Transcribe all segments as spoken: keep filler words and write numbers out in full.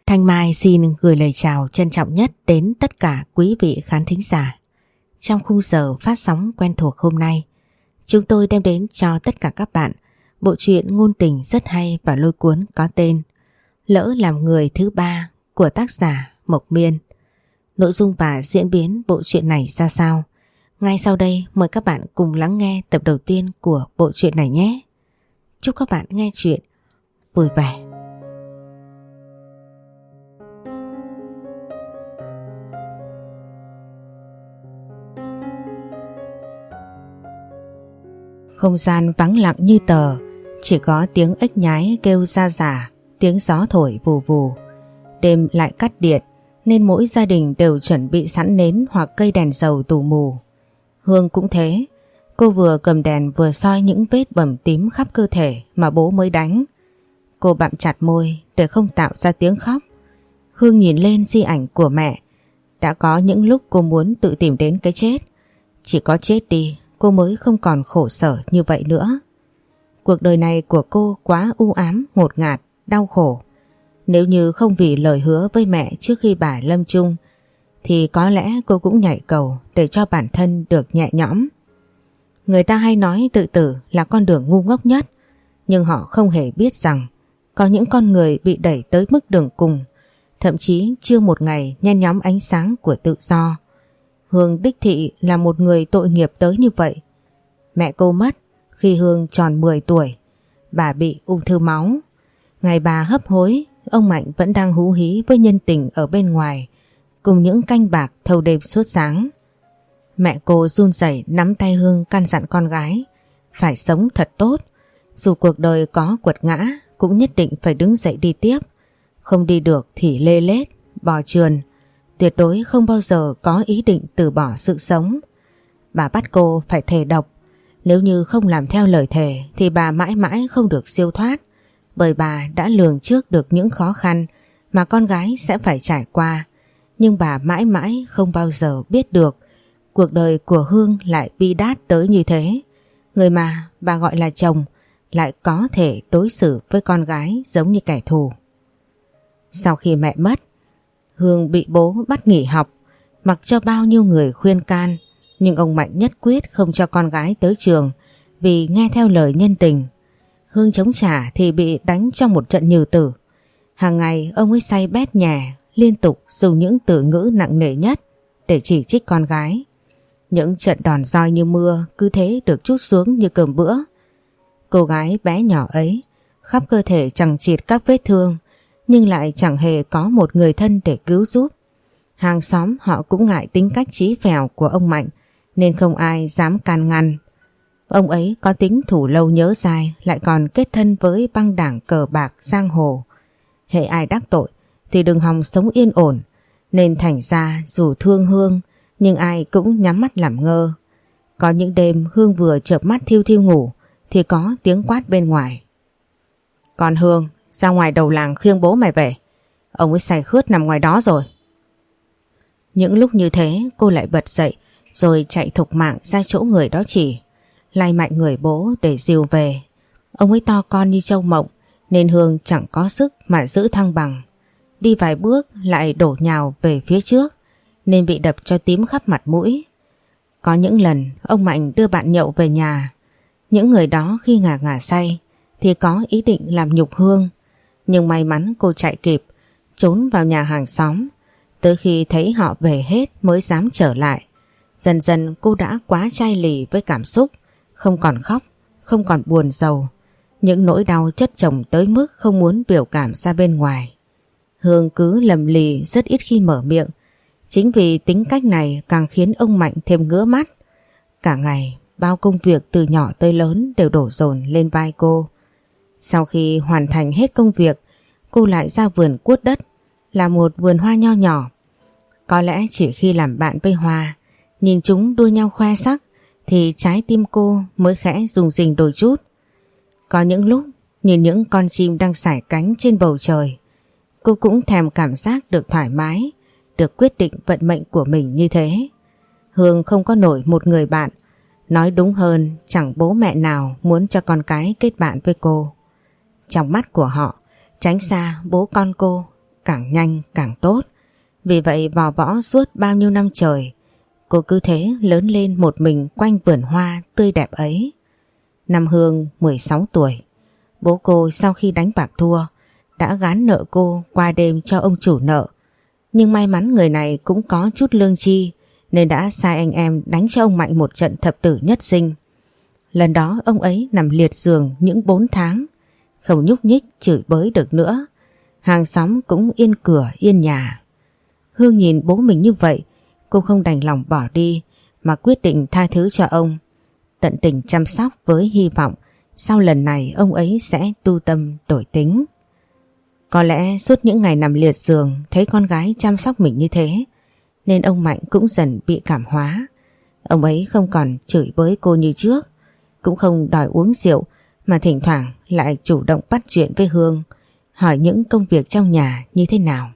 Thanh Mai xin gửi lời chào trân trọng nhất đến tất cả quý vị khán thính giả. Trong khung giờ phát sóng quen thuộc hôm nay, chúng tôi đem đến cho tất cả các bạn bộ truyện ngôn tình rất hay và lôi cuốn có tên Lỡ Làm Người Thứ Ba của tác giả Mộc Miên. Nội dung và diễn biến bộ truyện này ra sao? Ngay sau đây mời các bạn cùng lắng nghe tập đầu tiên của bộ truyện này nhé. Chúc các bạn nghe truyện vui vẻ. Không gian vắng lặng như tờ, chỉ có tiếng ếch nhái kêu ra rả, tiếng gió thổi vù vù. Đêm lại cắt điện nên mỗi gia đình đều chuẩn bị sẵn nến hoặc cây đèn dầu tù mù. Hương cũng thế, cô vừa cầm đèn vừa soi những vết bầm tím khắp cơ thể mà bố mới đánh. Cô bặm chặt môi để không tạo ra tiếng khóc. Hương nhìn lên di ảnh của mẹ. Đã có những lúc cô muốn tự tìm đến cái chết. Chỉ có chết đi cô mới không còn khổ sở như vậy nữa. Cuộc đời này của cô quá u ám, ngột ngạt, đau khổ. Nếu như không vì lời hứa với mẹ trước khi bà lâm chung thì có lẽ cô cũng nhảy cầu để cho bản thân được nhẹ nhõm. Người ta hay nói tự tử là con đường ngu ngốc nhất, nhưng họ không hề biết rằng có những con người bị đẩy tới mức đường cùng, thậm chí chưa một ngày nhen nhóm ánh sáng của tự do. Hương đích thị là một người tội nghiệp tới như vậy. Mẹ cô mất khi Hương tròn mười tuổi, bà bị ung thư máu. Ngày bà hấp hối, ông Mạnh vẫn đang hú hí với nhân tình ở bên ngoài, cùng những canh bạc thâu đêm suốt sáng. Mẹ cô run rẩy nắm tay Hương căn dặn con gái phải sống thật tốt, dù cuộc đời có quật ngã cũng nhất định phải đứng dậy đi tiếp, không đi được thì lê lết, bò trườn, tuyệt đối không bao giờ có ý định từ bỏ sự sống. Bà bắt cô phải thề độc, nếu như không làm theo lời thề thì bà mãi mãi không được siêu thoát, bởi bà đã lường trước được những khó khăn mà con gái sẽ phải trải qua. Nhưng bà mãi mãi không bao giờ biết được cuộc đời của Hương lại bi đát tới như thế. Người mà bà gọi là chồng lại có thể đối xử với con gái giống như kẻ thù. Sau khi mẹ mất, Hương bị bố bắt nghỉ học, mặc cho bao nhiêu người khuyên can, nhưng ông Mạnh nhất quyết không cho con gái tới trường vì nghe theo lời nhân tình. Hương chống trả thì bị đánh trong một trận nhừ tử. Hàng ngày ông ấy say bét nhè, liên tục dùng những từ ngữ nặng nề nhất để chỉ trích con gái. Những trận đòn roi như mưa cứ thế được trút xuống như cơm bữa. Cô gái bé nhỏ ấy, khắp cơ thể chằng chịt các vết thương, nhưng lại chẳng hề có một người thân để cứu giúp. Hàng xóm họ cũng ngại tính cách chí phèo của ông Mạnh nên không ai dám can ngăn. Ông ấy có tính thủ lâu nhớ dai, lại còn kết thân với băng đảng cờ bạc giang hồ. Hễ ai đắc tội thì đừng hòng sống yên ổn, nên thành ra dù thương Hương nhưng ai cũng nhắm mắt làm ngơ. Có những đêm Hương vừa chợp mắt thiu thiu ngủ thì có tiếng quát bên ngoài: "Con Hương, ra ngoài đầu làng khiêng bố mày về, ông ấy say khướt nằm ngoài đó rồi." Những lúc như thế cô lại bật dậy rồi chạy thục mạng ra chỗ người đó chỉ, lay mạnh người bố để dìu về. Ông ấy to con như trâu mộng nên Hương chẳng có sức mà giữ thăng bằng. Đi vài bước lại đổ nhào về phía trước nên bị đập cho tím khắp mặt mũi. Có những lần ông Mạnh đưa bạn nhậu về nhà. Những người đó khi ngà ngà say thì có ý định làm nhục Hương, nhưng may mắn cô chạy kịp, trốn vào nhà hàng xóm. Tới khi thấy họ về hết mới dám trở lại. Dần dần cô đã quá chai lì với cảm xúc, không còn khóc, không còn buồn rầu. Những nỗi đau chất chồng tới mức không muốn biểu cảm ra bên ngoài. Hương cứ lầm lì rất ít khi mở miệng. Chính vì tính cách này càng khiến ông Mạnh thêm ngứa mắt. Cả ngày bao công việc từ nhỏ tới lớn đều đổ dồn lên vai cô. Sau khi hoàn thành hết công việc, cô lại ra vườn cuốt đất, là một vườn hoa nho nhỏ. Có lẽ chỉ khi làm bạn với hoa, nhìn chúng đua nhau khoe sắc thì trái tim cô mới khẽ rung rinh đôi chút. Có những lúc nhìn những con chim đang sải cánh trên bầu trời, cô cũng thèm cảm giác được thoải mái, được quyết định vận mệnh của mình như thế. Hương không có nổi một người bạn, nói đúng hơn chẳng bố mẹ nào muốn cho con cái kết bạn với cô. Trong mắt của họ, tránh xa bố con cô càng nhanh càng tốt. Vì vậy vò võ suốt bao nhiêu năm trời, cô cứ thế lớn lên một mình quanh vườn hoa tươi đẹp ấy. Năm Hương mười sáu tuổi, bố cô sau khi đánh bạc thua đã gán nợ cô qua đêm cho ông chủ nợ. Nhưng may mắn người này cũng có chút lương tri nên đã sai anh em đánh cho ông Mạnh một trận thập tử nhất sinh. Lần đó ông ấy nằm liệt giường những bốn tháng, không nhúc nhích chửi bới được nữa. Hàng xóm cũng yên cửa yên nhà. Hương nhìn bố mình như vậy, cô không đành lòng bỏ đi mà quyết định tha thứ cho ông, tận tình chăm sóc với hy vọng sau lần này ông ấy sẽ tu tâm đổi tính. Có lẽ suốt những ngày nằm liệt giường thấy con gái chăm sóc mình như thế nên ông Mạnh cũng dần bị cảm hóa. Ông ấy không còn chửi bới cô như trước, cũng không đòi uống rượu mà thỉnh thoảng lại chủ động bắt chuyện với Hương, hỏi những công việc trong nhà như thế nào.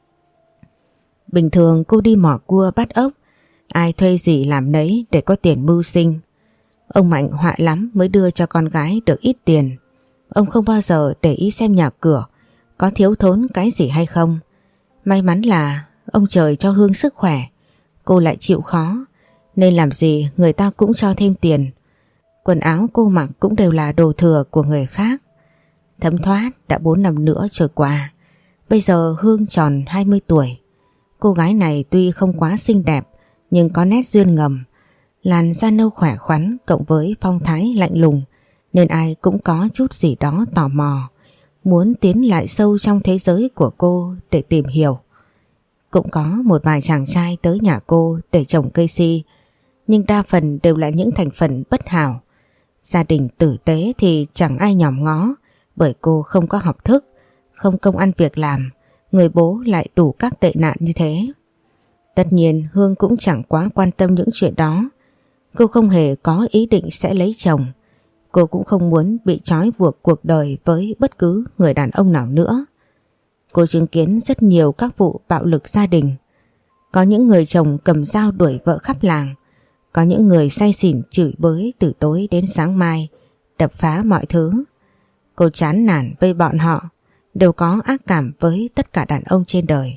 Bình thường cô đi mò cua bắt ốc, ai thuê gì làm nấy để có tiền mưu sinh. Ông Mạnh họa lắm mới đưa cho con gái được ít tiền. Ông không bao giờ để ý xem nhà cửa có thiếu thốn cái gì hay không. May mắn là ông trời cho Hương sức khỏe, cô lại chịu khó nên làm gì người ta cũng cho thêm tiền. Quần áo cô mặc cũng đều là đồ thừa của người khác. Thấm thoát đã bốn năm nữa trôi qua. Bây giờ Hương tròn hai mươi tuổi. Cô gái này tuy không quá xinh đẹp nhưng có nét duyên ngầm. Làn da nâu khỏe khoắn cộng với phong thái lạnh lùng nên ai cũng có chút gì đó tò mò, muốn tiến lại sâu trong thế giới của cô để tìm hiểu. Cũng có một vài chàng trai tới nhà cô để trồng cây si, nhưng đa phần đều là những thành phần bất hảo. Gia đình tử tế thì chẳng ai nhòm ngó, bởi cô không có học thức, không công ăn việc làm, người bố lại đủ các tệ nạn như thế. Tất nhiên Hương cũng chẳng quá quan tâm những chuyện đó. Cô không hề có ý định sẽ lấy chồng. Cô cũng không muốn bị trói buộc cuộc đời với bất cứ người đàn ông nào nữa. Cô chứng kiến rất nhiều các vụ bạo lực gia đình. Có những người chồng cầm dao đuổi vợ khắp làng. Có những người say xỉn chửi bới từ tối đến sáng mai, đập phá mọi thứ. Cô chán nản với bọn họ, đều có ác cảm với tất cả đàn ông trên đời.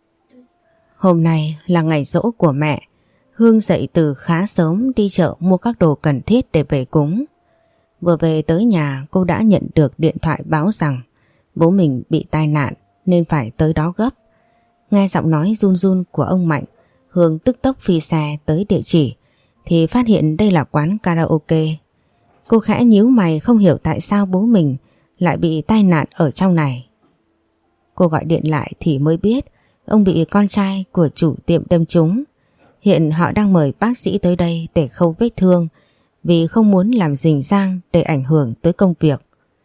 Hôm nay là ngày giỗ của mẹ. Hương dậy từ khá sớm đi chợ mua các đồ cần thiết để về cúng. Vừa về tới nhà cô đã nhận được điện thoại báo rằng bố mình bị tai nạn nên phải tới đó gấp. Nghe giọng nói run run của ông Mạnh, Hương tức tốc phi xe tới địa chỉ thì phát hiện đây là quán karaoke. Cô khẽ nhíu mày không hiểu tại sao bố mình lại bị tai nạn ở trong này. Cô gọi điện lại thì mới biết ông bị con trai của chủ tiệm đâm trúng. Hiện họ đang mời bác sĩ tới đây để khâu vết thương vì không muốn làm rình rang để ảnh hưởng tới công việc.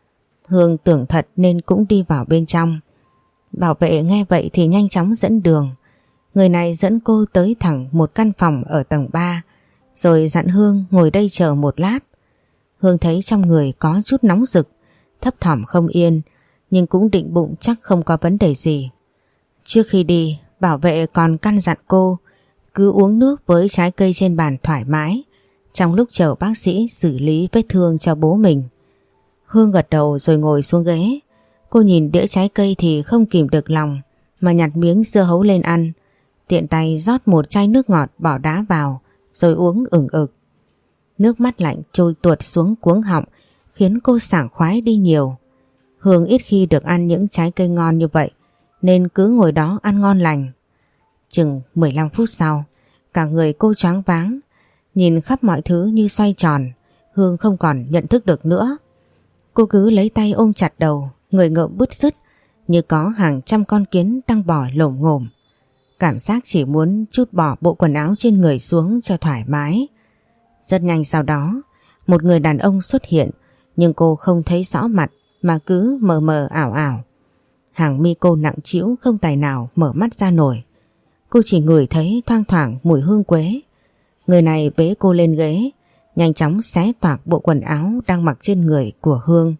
Hương tưởng thật nên cũng đi vào bên trong. Bảo vệ nghe vậy thì nhanh chóng dẫn đường. Người này dẫn cô tới thẳng một căn phòng ở tầng ba rồi dặn Hương ngồi đây chờ một lát. Hương thấy trong người có chút nóng rực, thấp thỏm không yên nhưng cũng định bụng chắc không có vấn đề gì. Trước khi đi, bảo vệ còn căn dặn cô cứ uống nước với trái cây trên bàn thoải mái trong lúc chờ bác sĩ xử lý vết thương cho bố mình. Hương gật đầu rồi ngồi xuống ghế. Cô nhìn đĩa trái cây thì không kìm được lòng mà nhặt miếng dưa hấu lên ăn, tiện tay rót một chai nước ngọt bỏ đá vào rồi uống ửng ực. Nước mắt lạnh trôi tuột xuống cuống họng khiến cô sảng khoái đi nhiều. Hương ít khi được ăn những trái cây ngon như vậy nên cứ ngồi đó ăn ngon lành. Chừng mười lăm phút sau, cả người cô choáng váng, nhìn khắp mọi thứ như xoay tròn. Hương không còn nhận thức được nữa. Cô cứ lấy tay ôm chặt đầu, người ngợm bứt rứt như có hàng trăm con kiến đang bò lổm ngổm. Cảm giác chỉ muốn trút bỏ bộ quần áo trên người xuống cho thoải mái. Rất nhanh sau đó, một người đàn ông xuất hiện nhưng cô không thấy rõ mặt mà cứ mờ mờ ảo ảo. Hàng mi cô nặng trĩu không tài nào mở mắt ra nổi. Cô chỉ ngửi thấy thoang thoảng mùi hương quế. Người này bế cô lên ghế, nhanh chóng xé toạc bộ quần áo đang mặc trên người của Hương.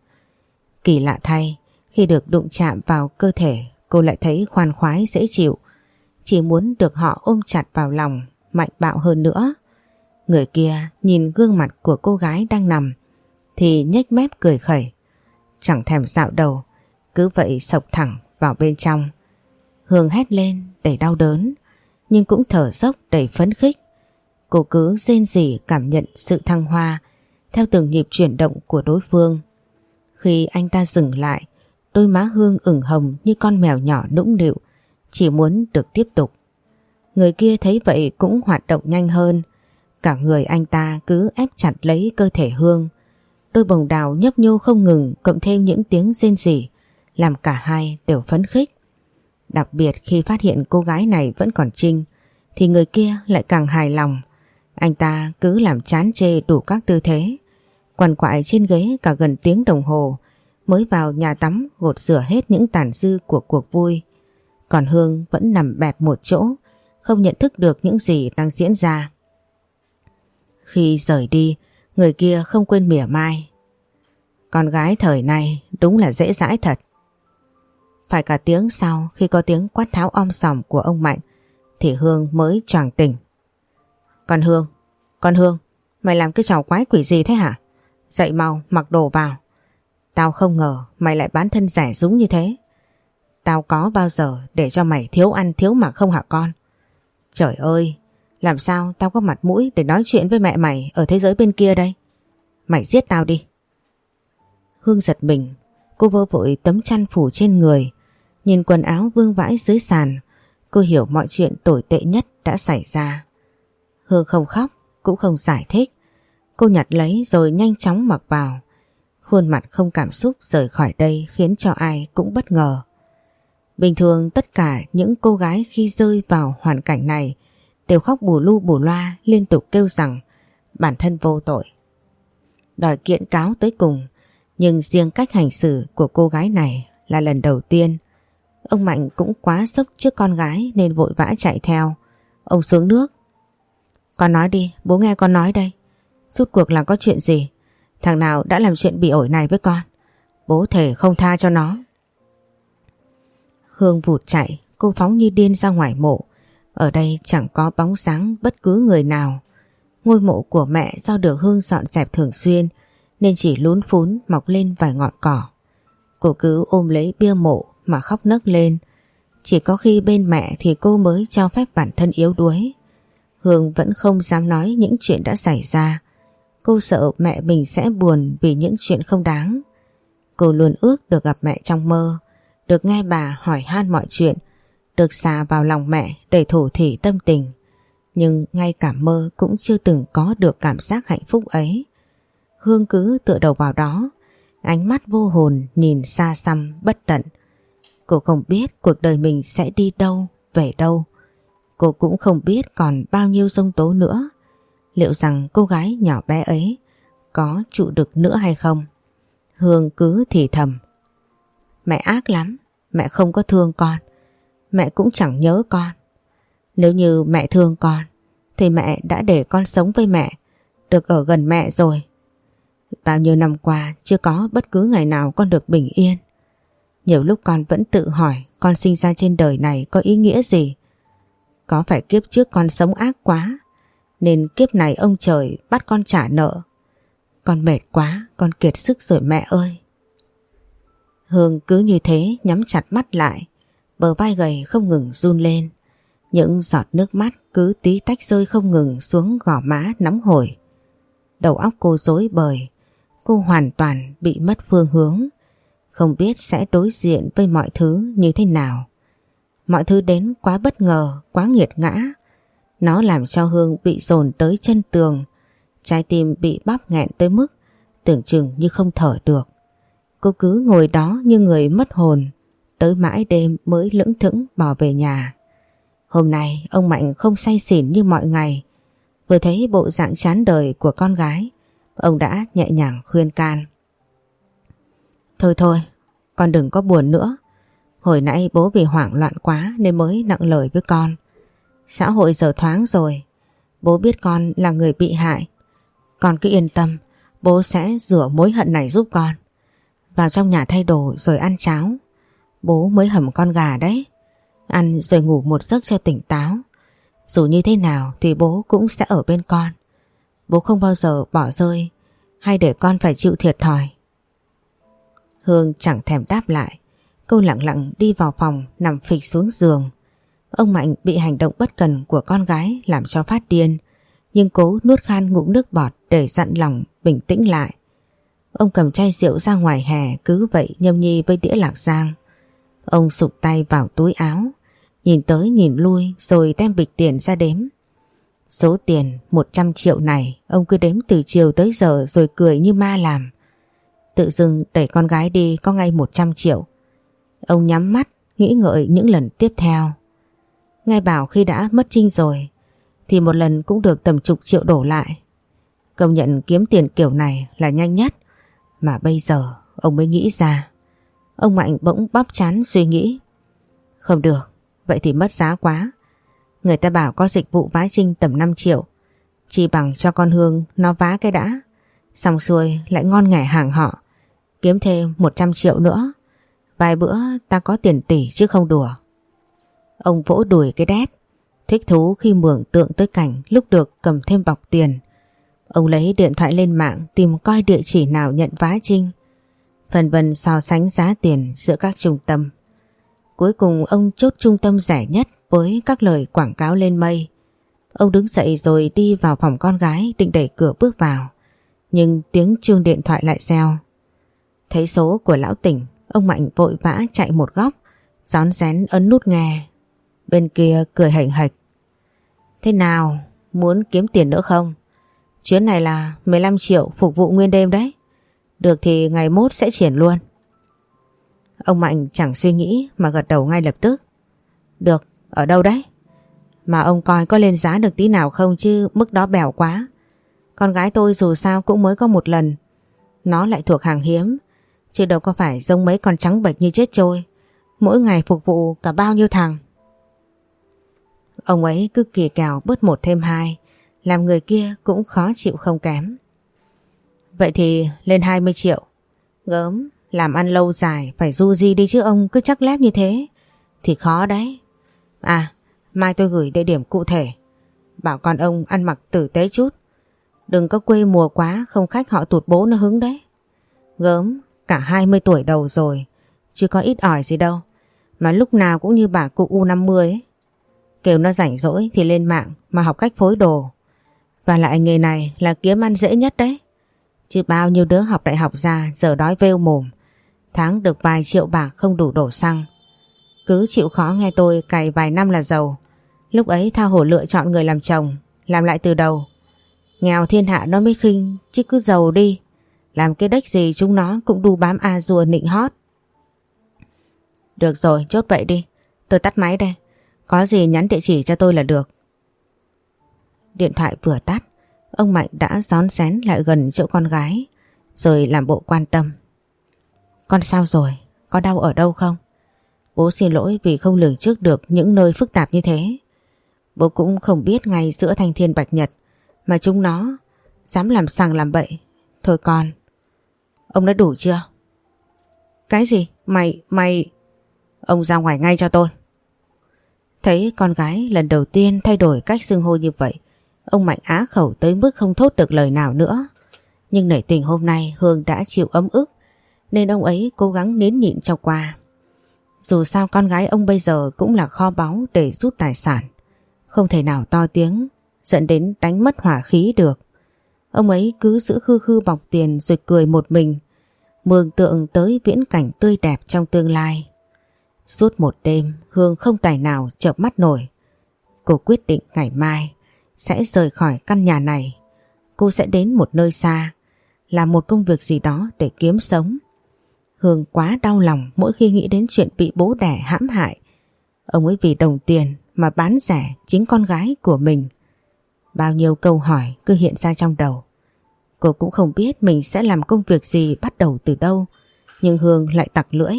Kỳ lạ thay, khi được đụng chạm vào cơ thể, cô lại thấy khoan khoái dễ chịu. Chỉ muốn được họ ôm chặt vào lòng, mạnh bạo hơn nữa. Người kia nhìn gương mặt của cô gái đang nằm thì nhếch mép cười khẩy, chẳng thèm dạo đầu, cứ vậy xộc thẳng vào bên trong. Hương hét lên đầy đau đớn, nhưng cũng thở dốc đầy phấn khích. Cô cứ rên rỉ cảm nhận sự thăng hoa theo từng nhịp chuyển động của đối phương. Khi anh ta dừng lại, đôi má Hương ửng hồng như con mèo nhỏ nũng nịu, chỉ muốn được tiếp tục. Người kia thấy vậy cũng hoạt động nhanh hơn. Cả người anh ta cứ ép chặt lấy cơ thể Hương. Đôi bồng đào nhấp nhô không ngừng, cộng thêm những tiếng rên rỉ làm cả hai đều phấn khích. Đặc biệt khi phát hiện cô gái này vẫn còn trinh thì người kia lại càng hài lòng. Anh ta cứ làm chán chê đủ các tư thế, quằn quại trên ghế cả gần tiếng đồng hồ mới vào nhà tắm gột rửa hết những tàn dư của cuộc vui. Còn Hương vẫn nằm bẹp một chỗ, không nhận thức được những gì đang diễn ra. Khi rời đi, người kia không quên mỉa mai. Con gái thời này đúng là dễ dãi thật. Phải cả tiếng sau, khi có tiếng quát tháo om sòm của ông Mạnh thì Hương mới choàng tỉnh. Con Hương, con Hương, mày làm cái trò quái quỷ gì thế hả? Dậy mau, mặc đồ vào. Tao không ngờ mày lại bán thân rẻ rúng như thế. Tao có bao giờ để cho mày thiếu ăn thiếu mặc không hả con? Trời ơi, làm sao tao có mặt mũi để nói chuyện với mẹ mày ở thế giới bên kia đây? Mày giết tao đi. Hương giật mình, cô vơ vội tấm chăn phủ trên người, nhìn quần áo vương vãi dưới sàn. Cô hiểu mọi chuyện tồi tệ nhất đã xảy ra. Hương không khóc, cũng không giải thích. Cô nhặt lấy rồi nhanh chóng mặc vào. Khuôn mặt không cảm xúc rời khỏi đây khiến cho ai cũng bất ngờ. Bình thường tất cả những cô gái khi rơi vào hoàn cảnh này đều khóc bù lu bù loa, liên tục kêu rằng bản thân vô tội, đòi kiện cáo tới cùng. Nhưng riêng cách hành xử của cô gái này là lần đầu tiên. Ông Mạnh cũng quá sốc trước con gái nên vội vã chạy theo. Ông xuống nước. Con nói đi, bố nghe con nói đây. Rốt cuộc là có chuyện gì? Thằng nào đã làm chuyện bị ổi này với con? Bố thề không tha cho nó. Hương vụt chạy, cô phóng như điên ra ngoài mộ. Ở đây chẳng có bóng dáng bất cứ người nào. Ngôi mộ của mẹ do được Hương dọn dẹp thường xuyên nên chỉ lún phún mọc lên vài ngọn cỏ. Cô cứ ôm lấy bia mộ mà khóc nấc lên. Chỉ có khi bên mẹ thì cô mới cho phép bản thân yếu đuối. Hương vẫn không dám nói những chuyện đã xảy ra. Cô sợ mẹ mình sẽ buồn vì những chuyện không đáng. Cô luôn ước được gặp mẹ trong mơ, được nghe bà hỏi han mọi chuyện, được xà vào lòng mẹ để thủ thỉ tâm tình. Nhưng ngay cả mơ cũng chưa từng có được cảm giác hạnh phúc ấy. Hương cứ tựa đầu vào đó, ánh mắt vô hồn nhìn xa xăm bất tận. Cô không biết cuộc đời mình sẽ đi đâu, về đâu. Cô cũng không biết còn bao nhiêu giông tố nữa. Liệu rằng cô gái nhỏ bé ấy có trụ được nữa hay không? Hương cứ thì thầm. Mẹ ác lắm, mẹ không có thương con, mẹ cũng chẳng nhớ con. Nếu như mẹ thương con thì mẹ đã để con sống với mẹ, được ở gần mẹ rồi. Bao nhiêu năm qua chưa có bất cứ ngày nào con được bình yên. Nhiều lúc con vẫn tự hỏi con sinh ra trên đời này có ý nghĩa gì. Có phải kiếp trước con sống ác quá nên kiếp này ông trời bắt con trả nợ? Con mệt quá, con kiệt sức rồi mẹ ơi. Hương cứ như thế nhắm chặt mắt lại, bờ vai gầy không ngừng run lên. Những giọt nước mắt cứ tí tách rơi không ngừng xuống gò má nóng hổi. Đầu óc cô rối bời, cô hoàn toàn bị mất phương hướng, không biết sẽ đối diện với mọi thứ như thế nào. Mọi thứ đến quá bất ngờ, quá nghiệt ngã. Nó làm cho Hương bị dồn tới chân tường, trái tim bị bóp nghẹn tới mức tưởng chừng như không thở được. Cô cứ ngồi đó như người mất hồn, tới mãi đêm mới lững thững bỏ về nhà. Hôm nay ông Mạnh không say xỉn như mọi ngày. Vừa thấy bộ dạng chán đời của con gái, ông đã nhẹ nhàng khuyên can. Thôi thôi, con đừng có buồn nữa. Hồi nãy bố vì hoảng loạn quá nên mới nặng lời với con. Xã hội giờ thoáng rồi, bố biết con là người bị hại. Con cứ yên tâm, bố sẽ rửa mối hận này giúp con. Vào trong nhà thay đồ rồi ăn cháo. Bố mới hầm con gà đấy. Ăn rồi ngủ một giấc cho tỉnh táo. Dù như thế nào thì bố cũng sẽ ở bên con. Bố không bao giờ bỏ rơi hay để con phải chịu thiệt thòi. Hương chẳng thèm đáp lại. cô lặng lặng đi vào phòng nằm phịch xuống giường. Ông Mạnh bị hành động bất cần của con gái làm cho phát điên, nhưng cố nuốt khan ngụm nước bọt để dặn lòng bình tĩnh lại. Ông cầm chai rượu ra ngoài hè cứ vậy nhâm nhi với đĩa lạc giang. Ông sụp tay vào túi áo, nhìn tới nhìn lui rồi đem bịch tiền ra đếm. Số tiền một trăm triệu này ông cứ đếm từ chiều tới giờ rồi cười như ma làm. Tự dưng đẩy con gái đi có ngay một trăm triệu. Ông nhắm mắt nghĩ ngợi những lần tiếp theo. Ngay bảo khi đã mất Trinh rồi thì một lần cũng được tầm chục triệu đổ lại. Công nhận kiếm tiền kiểu này là nhanh nhất. Mà bây giờ ông mới nghĩ ra. Ông Mạnh bỗng bóp trán suy nghĩ. Không được, vậy thì mất giá quá. Người ta bảo có dịch vụ vá Trinh tầm năm triệu. Chỉ bằng cho con Hương nó vá cái đã. Xong xuôi lại ngon nghẻ hàng họ. Kiếm thêm một trăm triệu nữa. Vài bữa ta có tiền tỷ chứ không đùa. Ông vỗ đùi cái đét. Thích thú khi mường tượng tới cảnh lúc được cầm thêm bọc tiền. Ông lấy điện thoại lên mạng tìm coi địa chỉ nào nhận vá Trinh. Phần vân so sánh giá tiền giữa các trung tâm. Cuối cùng ông chốt trung tâm rẻ nhất với các lời quảng cáo lên mây. Ông đứng dậy rồi đi vào phòng con gái định đẩy cửa bước vào. Nhưng tiếng chuông điện thoại lại reo. Thấy số của lão Tỉnh, ông Mạnh vội vã chạy một góc, rón rén ấn nút nghe. Bên kia cười hạnh hạch. Thế nào, muốn kiếm tiền nữa không? Chuyến này là mười lăm triệu phục vụ nguyên đêm đấy. Được thì ngày mốt sẽ triển luôn. Ông Mạnh chẳng suy nghĩ mà gật đầu ngay lập tức. Được, ở đâu đấy? Mà ông coi có lên giá được tí nào không chứ mức đó bèo quá. Con gái tôi dù sao cũng mới có một lần. Nó lại thuộc hàng hiếm, chứ đâu có phải giống mấy con trắng bệch như chết trôi. Mỗi ngày phục vụ cả bao nhiêu thằng. Ông ấy cứ kỳ kèo bớt một thêm hai, làm người kia cũng khó chịu không kém. Vậy thì lên hai mươi triệu. Gớm, làm ăn lâu dài phải du di đi chứ ông cứ chắc lép như thế thì khó đấy. À, mai tôi gửi địa điểm cụ thể. Bảo con ông ăn mặc tử tế chút. Đừng có quê mùa quá, không khách họ tụt bố nó hứng đấy. Gớm, cả hai mươi tuổi đầu rồi, chứ có ít ỏi gì đâu. Mà lúc nào cũng như bà cụ u năm mươi ấy. Kêu nó rảnh rỗi thì lên mạng mà học cách phối đồ. Và lại nghề này là kiếm ăn dễ nhất đấy. Chứ bao nhiêu đứa học đại học ra giờ đói vêu mồm. Tháng được vài triệu bạc không đủ đổ xăng. Cứ chịu khó nghe tôi cày vài năm là giàu. Lúc ấy tha hồ lựa chọn người làm chồng, làm lại từ đầu. Nghèo thiên hạ nó mới khinh, chứ cứ giàu đi. Làm cái đếch gì chúng nó cũng đu bám a dùa nịnh hót. Được rồi, chốt vậy đi. Tôi tắt máy đây. Có gì nhắn địa chỉ cho tôi là được. Điện thoại vừa tắt, ông Mạnh đã rón rén lại gần chỗ con gái, rồi làm bộ quan tâm. Con sao rồi? Có đau ở đâu không? Bố xin lỗi vì không lường trước được những nơi phức tạp như thế. Bố cũng không biết ngay giữa thanh thiên bạch nhật mà chúng nó dám làm sằng làm bậy. Thôi con. Ông đã đủ chưa? Cái gì? Mày, mày... Ông ra ngoài ngay cho tôi. Thấy con gái lần đầu tiên thay đổi cách xưng hô như vậy, ông Mạnh á khẩu tới mức không thốt được lời nào nữa. Nhưng nể tình hôm nay Hương đã chịu ấm ức, nên ông ấy cố gắng nín nhịn cho qua. Dù sao con gái ông bây giờ cũng là kho báu để rút tài sản. Không thể nào to tiếng, dẫn đến đánh mất hỏa khí được. Ông ấy cứ giữ khư khư bọc tiền rồi cười một mình, mường tượng tới viễn cảnh tươi đẹp trong tương lai. Suốt một đêm Hương không tài nào chợp mắt nổi. Cô quyết định ngày mai sẽ rời khỏi căn nhà này. Cô sẽ đến một nơi xa, làm một công việc gì đó để kiếm sống. Hương quá đau lòng mỗi khi nghĩ đến chuyện bị bố đẻ hãm hại. Ông ấy vì đồng tiền mà bán rẻ chính con gái của mình. Bao nhiêu câu hỏi cứ hiện ra trong đầu. Cô cũng không biết mình sẽ làm công việc gì, bắt đầu từ đâu. Nhưng Hương lại tặc lưỡi.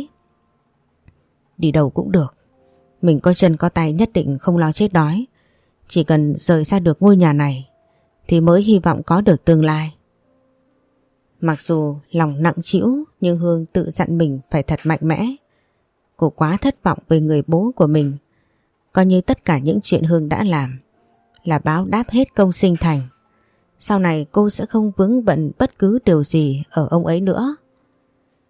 Đi đâu cũng được. Mình có chân có tay nhất định không lo chết đói. Chỉ cần rời xa được ngôi nhà này thì mới hy vọng có được tương lai. Mặc dù lòng nặng trĩu nhưng Hương tự dặn mình phải thật mạnh mẽ. Cô quá thất vọng về người bố của mình. Coi như tất cả những chuyện Hương đã làm là báo đáp hết công sinh thành. Sau này cô sẽ không vướng bận bất cứ điều gì ở ông ấy nữa.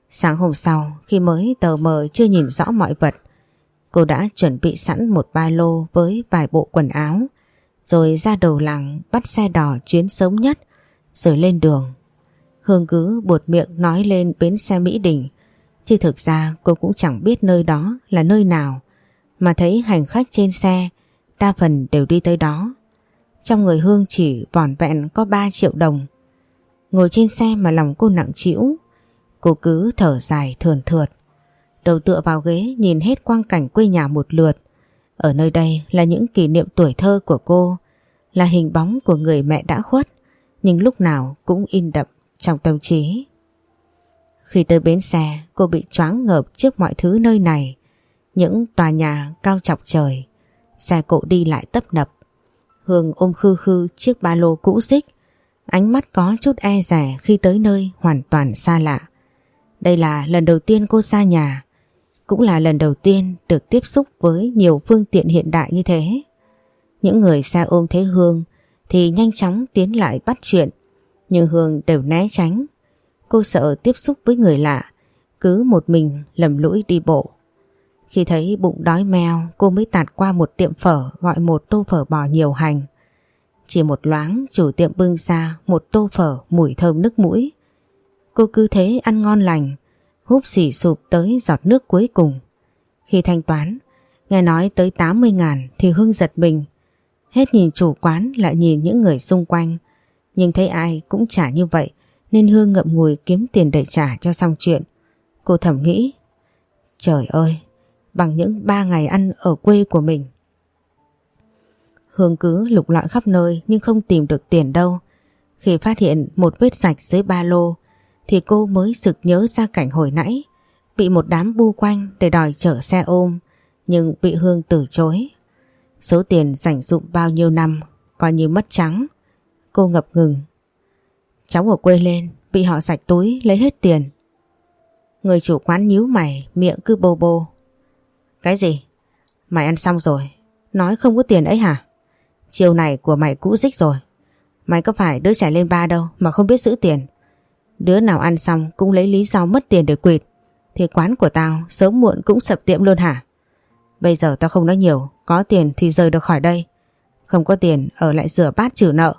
Sáng hôm sau, khi mới tờ mờ chưa nhìn rõ mọi vật, cô đã chuẩn bị sẵn một ba lô với vài bộ quần áo, rồi ra đầu làng bắt xe đỏ chuyến sớm nhất, rồi lên đường. Hương cứ buột miệng nói lên bến xe Mỹ Đình, chứ thực ra cô cũng chẳng biết nơi đó là nơi nào, mà thấy hành khách trên xe đa phần đều đi tới đó. Trong người Hương chỉ vỏn vẹn có ba triệu đồng. Ngồi trên xe mà lòng cô nặng trĩu, cô cứ thở dài thườn thượt, đầu tựa vào ghế nhìn hết quang cảnh quê nhà một lượt. Ở nơi đây là những kỷ niệm tuổi thơ của cô, là hình bóng của người mẹ đã khuất, nhưng lúc nào cũng in đậm trong tâm trí. Khi tới bến xe, cô bị choáng ngợp trước mọi thứ nơi này. Những tòa nhà cao chọc trời, xe cộ đi lại tấp nập. Hương ôm khư khư chiếc ba lô cũ xích, ánh mắt có chút e dè khi tới nơi hoàn toàn xa lạ. Đây là lần đầu tiên cô xa nhà, cũng là lần đầu tiên được tiếp xúc với nhiều phương tiện hiện đại như thế. Những người xe ôm thấy Hương thì nhanh chóng tiến lại bắt chuyện, nhưng Hương đều né tránh. Cô sợ tiếp xúc với người lạ, cứ một mình lầm lũi đi bộ. Khi thấy bụng đói meo, cô mới tạt qua một tiệm phở gọi một tô phở bò nhiều hành. Chỉ một loáng chủ tiệm bưng ra một tô phở mùi thơm nức mũi. Cô cứ thế ăn ngon lành, húp xì sụp tới giọt nước cuối cùng. Khi thanh toán, nghe nói tới tám mươi ngàn thì Hương giật mình. Hết nhìn chủ quán lại nhìn những người xung quanh, nhưng thấy ai cũng trả như vậy nên Hương ngậm ngùi kiếm tiền để trả cho xong chuyện. Cô thầm nghĩ, trời ơi, bằng những ba ngày ăn ở quê của mình. Hương cứ lục lọi khắp nơi nhưng không tìm được tiền đâu. Khi phát hiện một vết rạch dưới ba lô thì cô mới sực nhớ ra cảnh hồi nãy bị một đám bu quanh để đòi chở xe ôm, nhưng bị Hương từ chối. Số tiền dành dụm bao nhiêu năm coi như mất trắng. Cô ngập ngừng. Cháu ở quê lên bị họ rạch túi lấy hết tiền. Người chủ quán nhíu mày, miệng cứ bô bô. Cái gì? Mày ăn xong rồi, nói không có tiền ấy hả? Chiều này của mày cũ dích rồi. Mày có phải đứa trẻ lên ba đâu mà không biết giữ tiền. Đứa nào ăn xong cũng lấy lý do mất tiền để quỵt, thì quán của tao sớm muộn cũng sập tiệm luôn hả? Bây giờ tao không nói nhiều, có tiền thì rời được khỏi đây. Không có tiền ở lại rửa bát trừ nợ.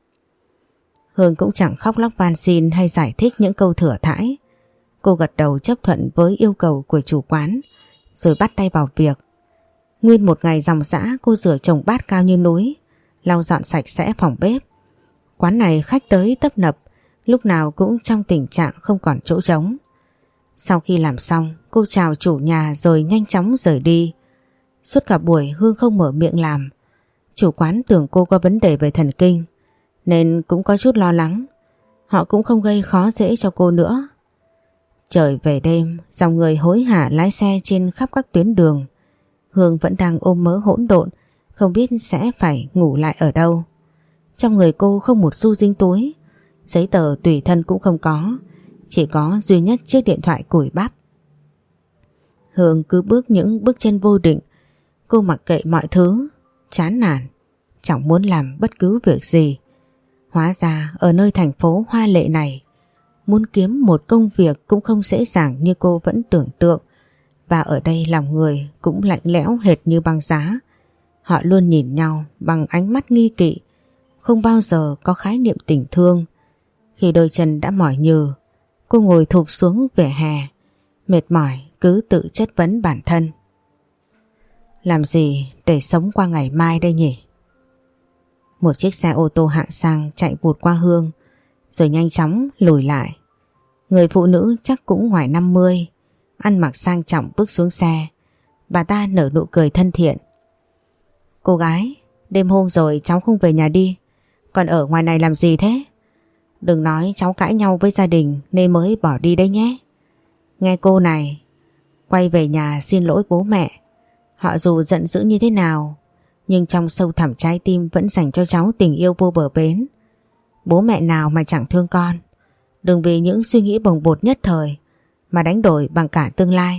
Hương cũng chẳng khóc lóc van xin hay giải thích những câu thừa thãi. Cô gật đầu chấp thuận với yêu cầu của chủ quán, rồi bắt tay vào việc. Nguyên một ngày ròng rã cô rửa chồng bát cao như núi, lau dọn sạch sẽ phòng bếp. Quán này khách tới tấp nập, lúc nào cũng trong tình trạng không còn chỗ trống. Sau khi làm xong, cô chào chủ nhà rồi nhanh chóng rời đi. Suốt cả buổi Hương không mở miệng làm. Chủ quán tưởng cô có vấn đề về thần kinh, nên cũng có chút lo lắng. Họ cũng không gây khó dễ cho cô nữa. Trời về đêm, dòng người hối hả lái xe trên khắp các tuyến đường. Hương vẫn đang ôm mớ hỗn độn, không biết sẽ phải ngủ lại ở đâu. Trong người cô không một xu dính túi, giấy tờ tùy thân cũng không có, chỉ có duy nhất chiếc điện thoại cùi bắp. Hương cứ bước những bước chân vô định. Cô mặc kệ mọi thứ, chán nản, chẳng muốn làm bất cứ việc gì. Hóa ra ở nơi thành phố hoa lệ này, muốn kiếm một công việc cũng không dễ dàng như cô vẫn tưởng tượng. Và ở đây lòng người cũng lạnh lẽo hệt như băng giá. Họ luôn nhìn nhau bằng ánh mắt nghi kỵ, không bao giờ có khái niệm tình thương. Khi đôi chân đã mỏi nhừ, cô ngồi thụp xuống vỉa hè, mệt mỏi cứ tự chất vấn bản thân. Làm gì để sống qua ngày mai đây nhỉ? Một chiếc xe ô tô hạng sang chạy vụt qua Hương, rồi nhanh chóng lùi lại. Người phụ nữ chắc cũng ngoài năm mươi, ăn mặc sang trọng bước xuống xe. Bà ta nở nụ cười thân thiện. Cô gái, đêm hôm rồi cháu không về nhà đi, còn ở ngoài này làm gì thế? Đừng nói cháu cãi nhau với gia đình nên mới bỏ đi đấy nhé. Nghe cô này, quay về nhà xin lỗi bố mẹ. Họ dù giận dữ như thế nào, nhưng trong sâu thẳm trái tim vẫn dành cho cháu tình yêu vô bờ bến. Bố mẹ nào mà chẳng thương con. Đừng vì những suy nghĩ bồng bột nhất thời mà đánh đổi bằng cả tương lai.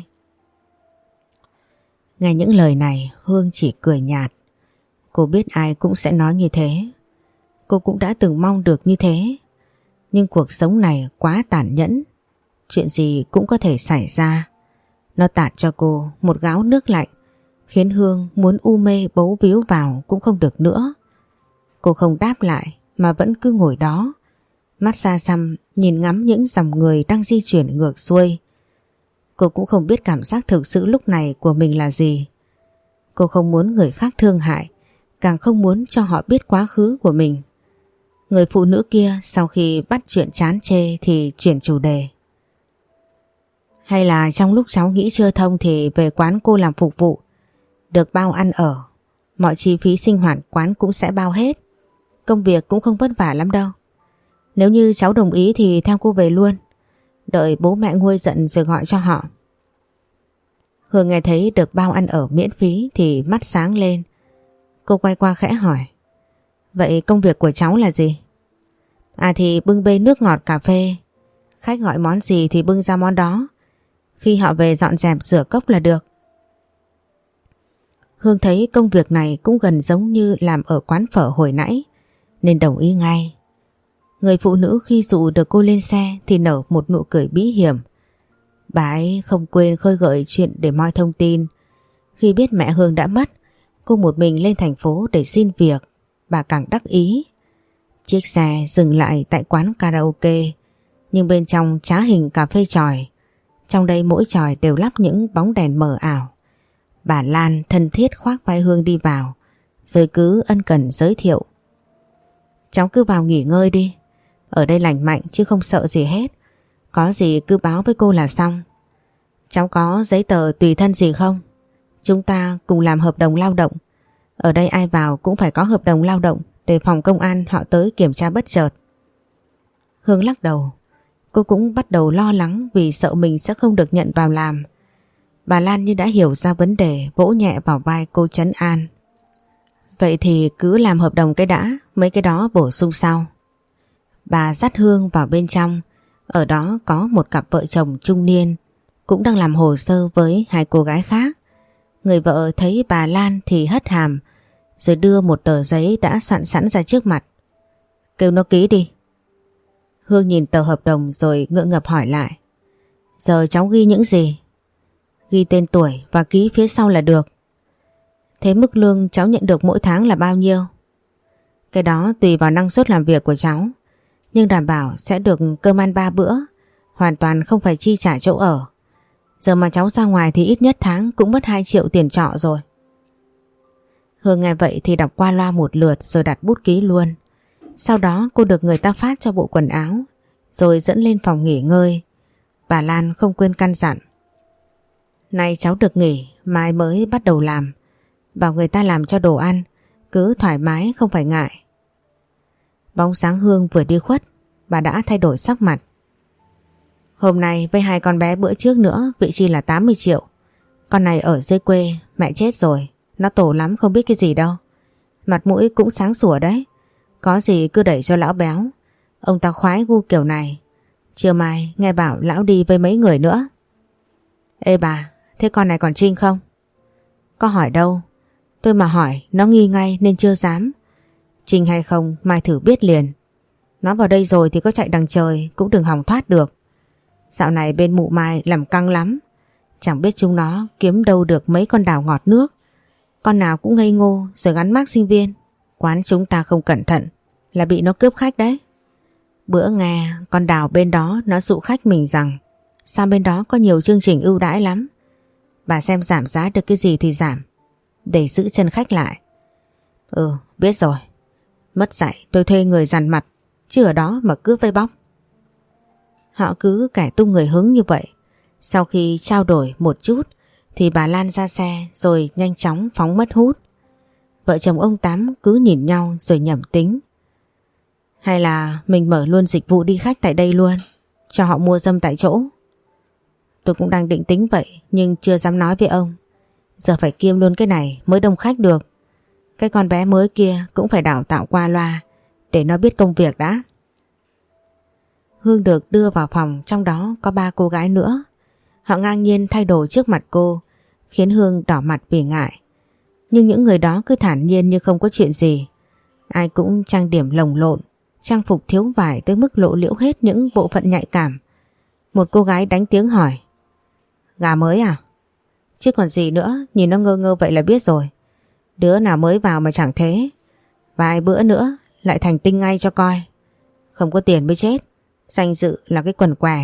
Nghe những lời này, Hương chỉ cười nhạt. Cô biết ai cũng sẽ nói như thế. Cô cũng đã từng mong được như thế. Nhưng cuộc sống này quá tàn nhẫn. chuyện gì cũng có thể xảy ra. Nó tạt cho cô một gáo nước lạnh, khiến Hương muốn u mê bấu víu vào cũng không được nữa. Cô không đáp lại mà vẫn cứ ngồi đó, mắt xa xăm nhìn ngắm những dòng người đang di chuyển ngược xuôi. Cô cũng không biết cảm giác thực sự lúc này của mình là gì. Cô không muốn người khác thương hại, càng không muốn cho họ biết quá khứ của mình. Người phụ nữ kia sau khi bắt chuyện chán chê thì chuyển chủ đề. Hay là trong lúc cháu nghĩ chưa thông thì về quán cô làm phục vụ, được bao ăn ở, mọi chi phí sinh hoạt quán cũng sẽ bao hết. Công việc cũng không vất vả lắm đâu. Nếu như cháu đồng ý thì theo cô về luôn, đợi bố mẹ nguôi giận rồi gọi cho họ. Hương nghe thấy được bao ăn ở miễn phí thì mắt sáng lên. Cô quay qua khẽ hỏi, vậy công việc của cháu là gì? À thì bưng bê nước ngọt cà phê, khách gọi món gì thì bưng ra món đó, khi họ về dọn dẹp rửa cốc là được. Hương thấy công việc này cũng gần giống như làm ở quán phở hồi nãy, nên đồng ý ngay. Người phụ nữ khi dụ được cô lên xe thì nở một nụ cười bí hiểm. Bà ấy không quên khơi gợi chuyện để moi thông tin. Khi biết mẹ Hương đã mất, cô một mình lên thành phố để xin việc, bà càng đắc ý. Chiếc xe dừng lại tại quán karaoke, nhưng bên trong trá hình cà phê chòi. Trong đây mỗi chòi đều lắp những bóng đèn mờ ảo. Bà Lan thân thiết khoác vai Hương đi vào, rồi cứ ân cần giới thiệu. Cháu cứ vào nghỉ ngơi đi, ở đây lành mạnh chứ không sợ gì hết. Có gì cứ báo với cô là xong. Cháu có giấy tờ tùy thân gì không? Chúng ta cùng làm hợp đồng lao động. Ở đây ai vào cũng phải có hợp đồng lao động, để phòng công an họ tới kiểm tra bất chợt. Hương lắc đầu. Cô cũng bắt đầu lo lắng vì sợ mình sẽ không được nhận vào làm. Bà Lan như đã hiểu ra vấn đề, vỗ nhẹ vào vai cô trấn an. Vậy thì cứ làm hợp đồng cái đã, mấy cái đó bổ sung sau. Bà dắt Hương vào bên trong. Ở đó có một cặp vợ chồng trung niên cũng đang làm hồ sơ với hai cô gái khác. Người vợ thấy bà Lan thì hất hàm, rồi đưa một tờ giấy đã soạn sẵn ra trước mặt. Kêu nó ký đi. Hương nhìn tờ hợp đồng rồi ngượng ngập hỏi lại. Giờ cháu ghi những gì? Ghi tên tuổi và ký phía sau là được. Thế mức lương cháu nhận được mỗi tháng là bao nhiêu? Cái đó tùy vào năng suất làm việc của cháu, nhưng đảm bảo sẽ được cơm ăn ba bữa, hoàn toàn không phải chi trả chỗ ở. Giờ mà cháu ra ngoài thì ít nhất tháng cũng mất hai triệu tiền trọ rồi. Hương nghe vậy thì đọc qua loa một lượt rồi đặt bút ký luôn. Sau đó cô được người ta phát cho bộ quần áo, rồi dẫn lên phòng nghỉ ngơi. Bà Lan không quên căn dặn. Nay cháu được nghỉ, mai mới bắt đầu làm. Bảo người ta làm cho đồ ăn, cứ thoải mái không phải ngại. Bóng sáng Hương vừa đi khuất, bà đã thay đổi sắc mặt. Hôm nay với hai con bé bữa trước nữa, vị chi là tám mươi triệu. Con này ở dưới quê, mẹ chết rồi, nó tổ lắm không biết cái gì đâu. Mặt mũi cũng sáng sủa đấy. Có gì cứ đẩy cho lão béo, ông ta khoái gu kiểu này. Chiều mai nghe bảo lão đi với mấy người nữa. Ê bà, thế con này còn Trinh không? Có hỏi đâu, tôi mà hỏi nó nghi ngay nên chưa dám. Trinh hay không mai thử biết liền. Nó vào đây rồi thì có chạy đằng trời cũng đừng hòng thoát được. Dạo này bên mụ Mai làm căng lắm. Chẳng biết chúng nó kiếm đâu được mấy con đào ngọt nước. Con nào cũng ngây ngô rồi gắn mác sinh viên. Quán chúng ta không cẩn thận là bị nó cướp khách đấy. Bữa nghe con đào bên đó nó dụ khách mình rằng sao bên đó có nhiều chương trình ưu đãi lắm. Bà xem giảm giá được cái gì thì giảm, để giữ chân khách lại. Ừ, biết rồi. Mất dạy tôi thuê người dằn mặt, chứ ở đó mà cướp vây bóc. Họ cứ kẻ tung người hứng như vậy. Sau khi trao đổi một chút thì bà Lan ra xe rồi nhanh chóng phóng mất hút. Vợ chồng ông Tám cứ nhìn nhau rồi nhẩm tính. Hay là mình mở luôn dịch vụ đi khách tại đây luôn, cho họ mua dâm tại chỗ. Tôi cũng đang định tính vậy, nhưng chưa dám nói với ông. Giờ phải kiêm luôn cái này mới đông khách được. Cái con bé mới kia cũng phải đào tạo qua loa để nó biết công việc đã. Hương được đưa vào phòng, trong đó có ba cô gái nữa. Họ ngang nhiên thay đồ trước mặt cô, khiến Hương đỏ mặt vì ngại. Nhưng những người đó cứ thản nhiên như không có chuyện gì. Ai cũng trang điểm lồng lộn, trang phục thiếu vải tới mức lộ liễu hết những bộ phận nhạy cảm. Một cô gái đánh tiếng hỏi. Gà mới à? Chứ còn gì nữa, nhìn nó ngơ ngơ vậy là biết rồi. Đứa nào mới vào mà chẳng thế. Vài bữa nữa lại thành tinh ngay cho coi. Không có tiền mới chết. Danh dự là cái quần què.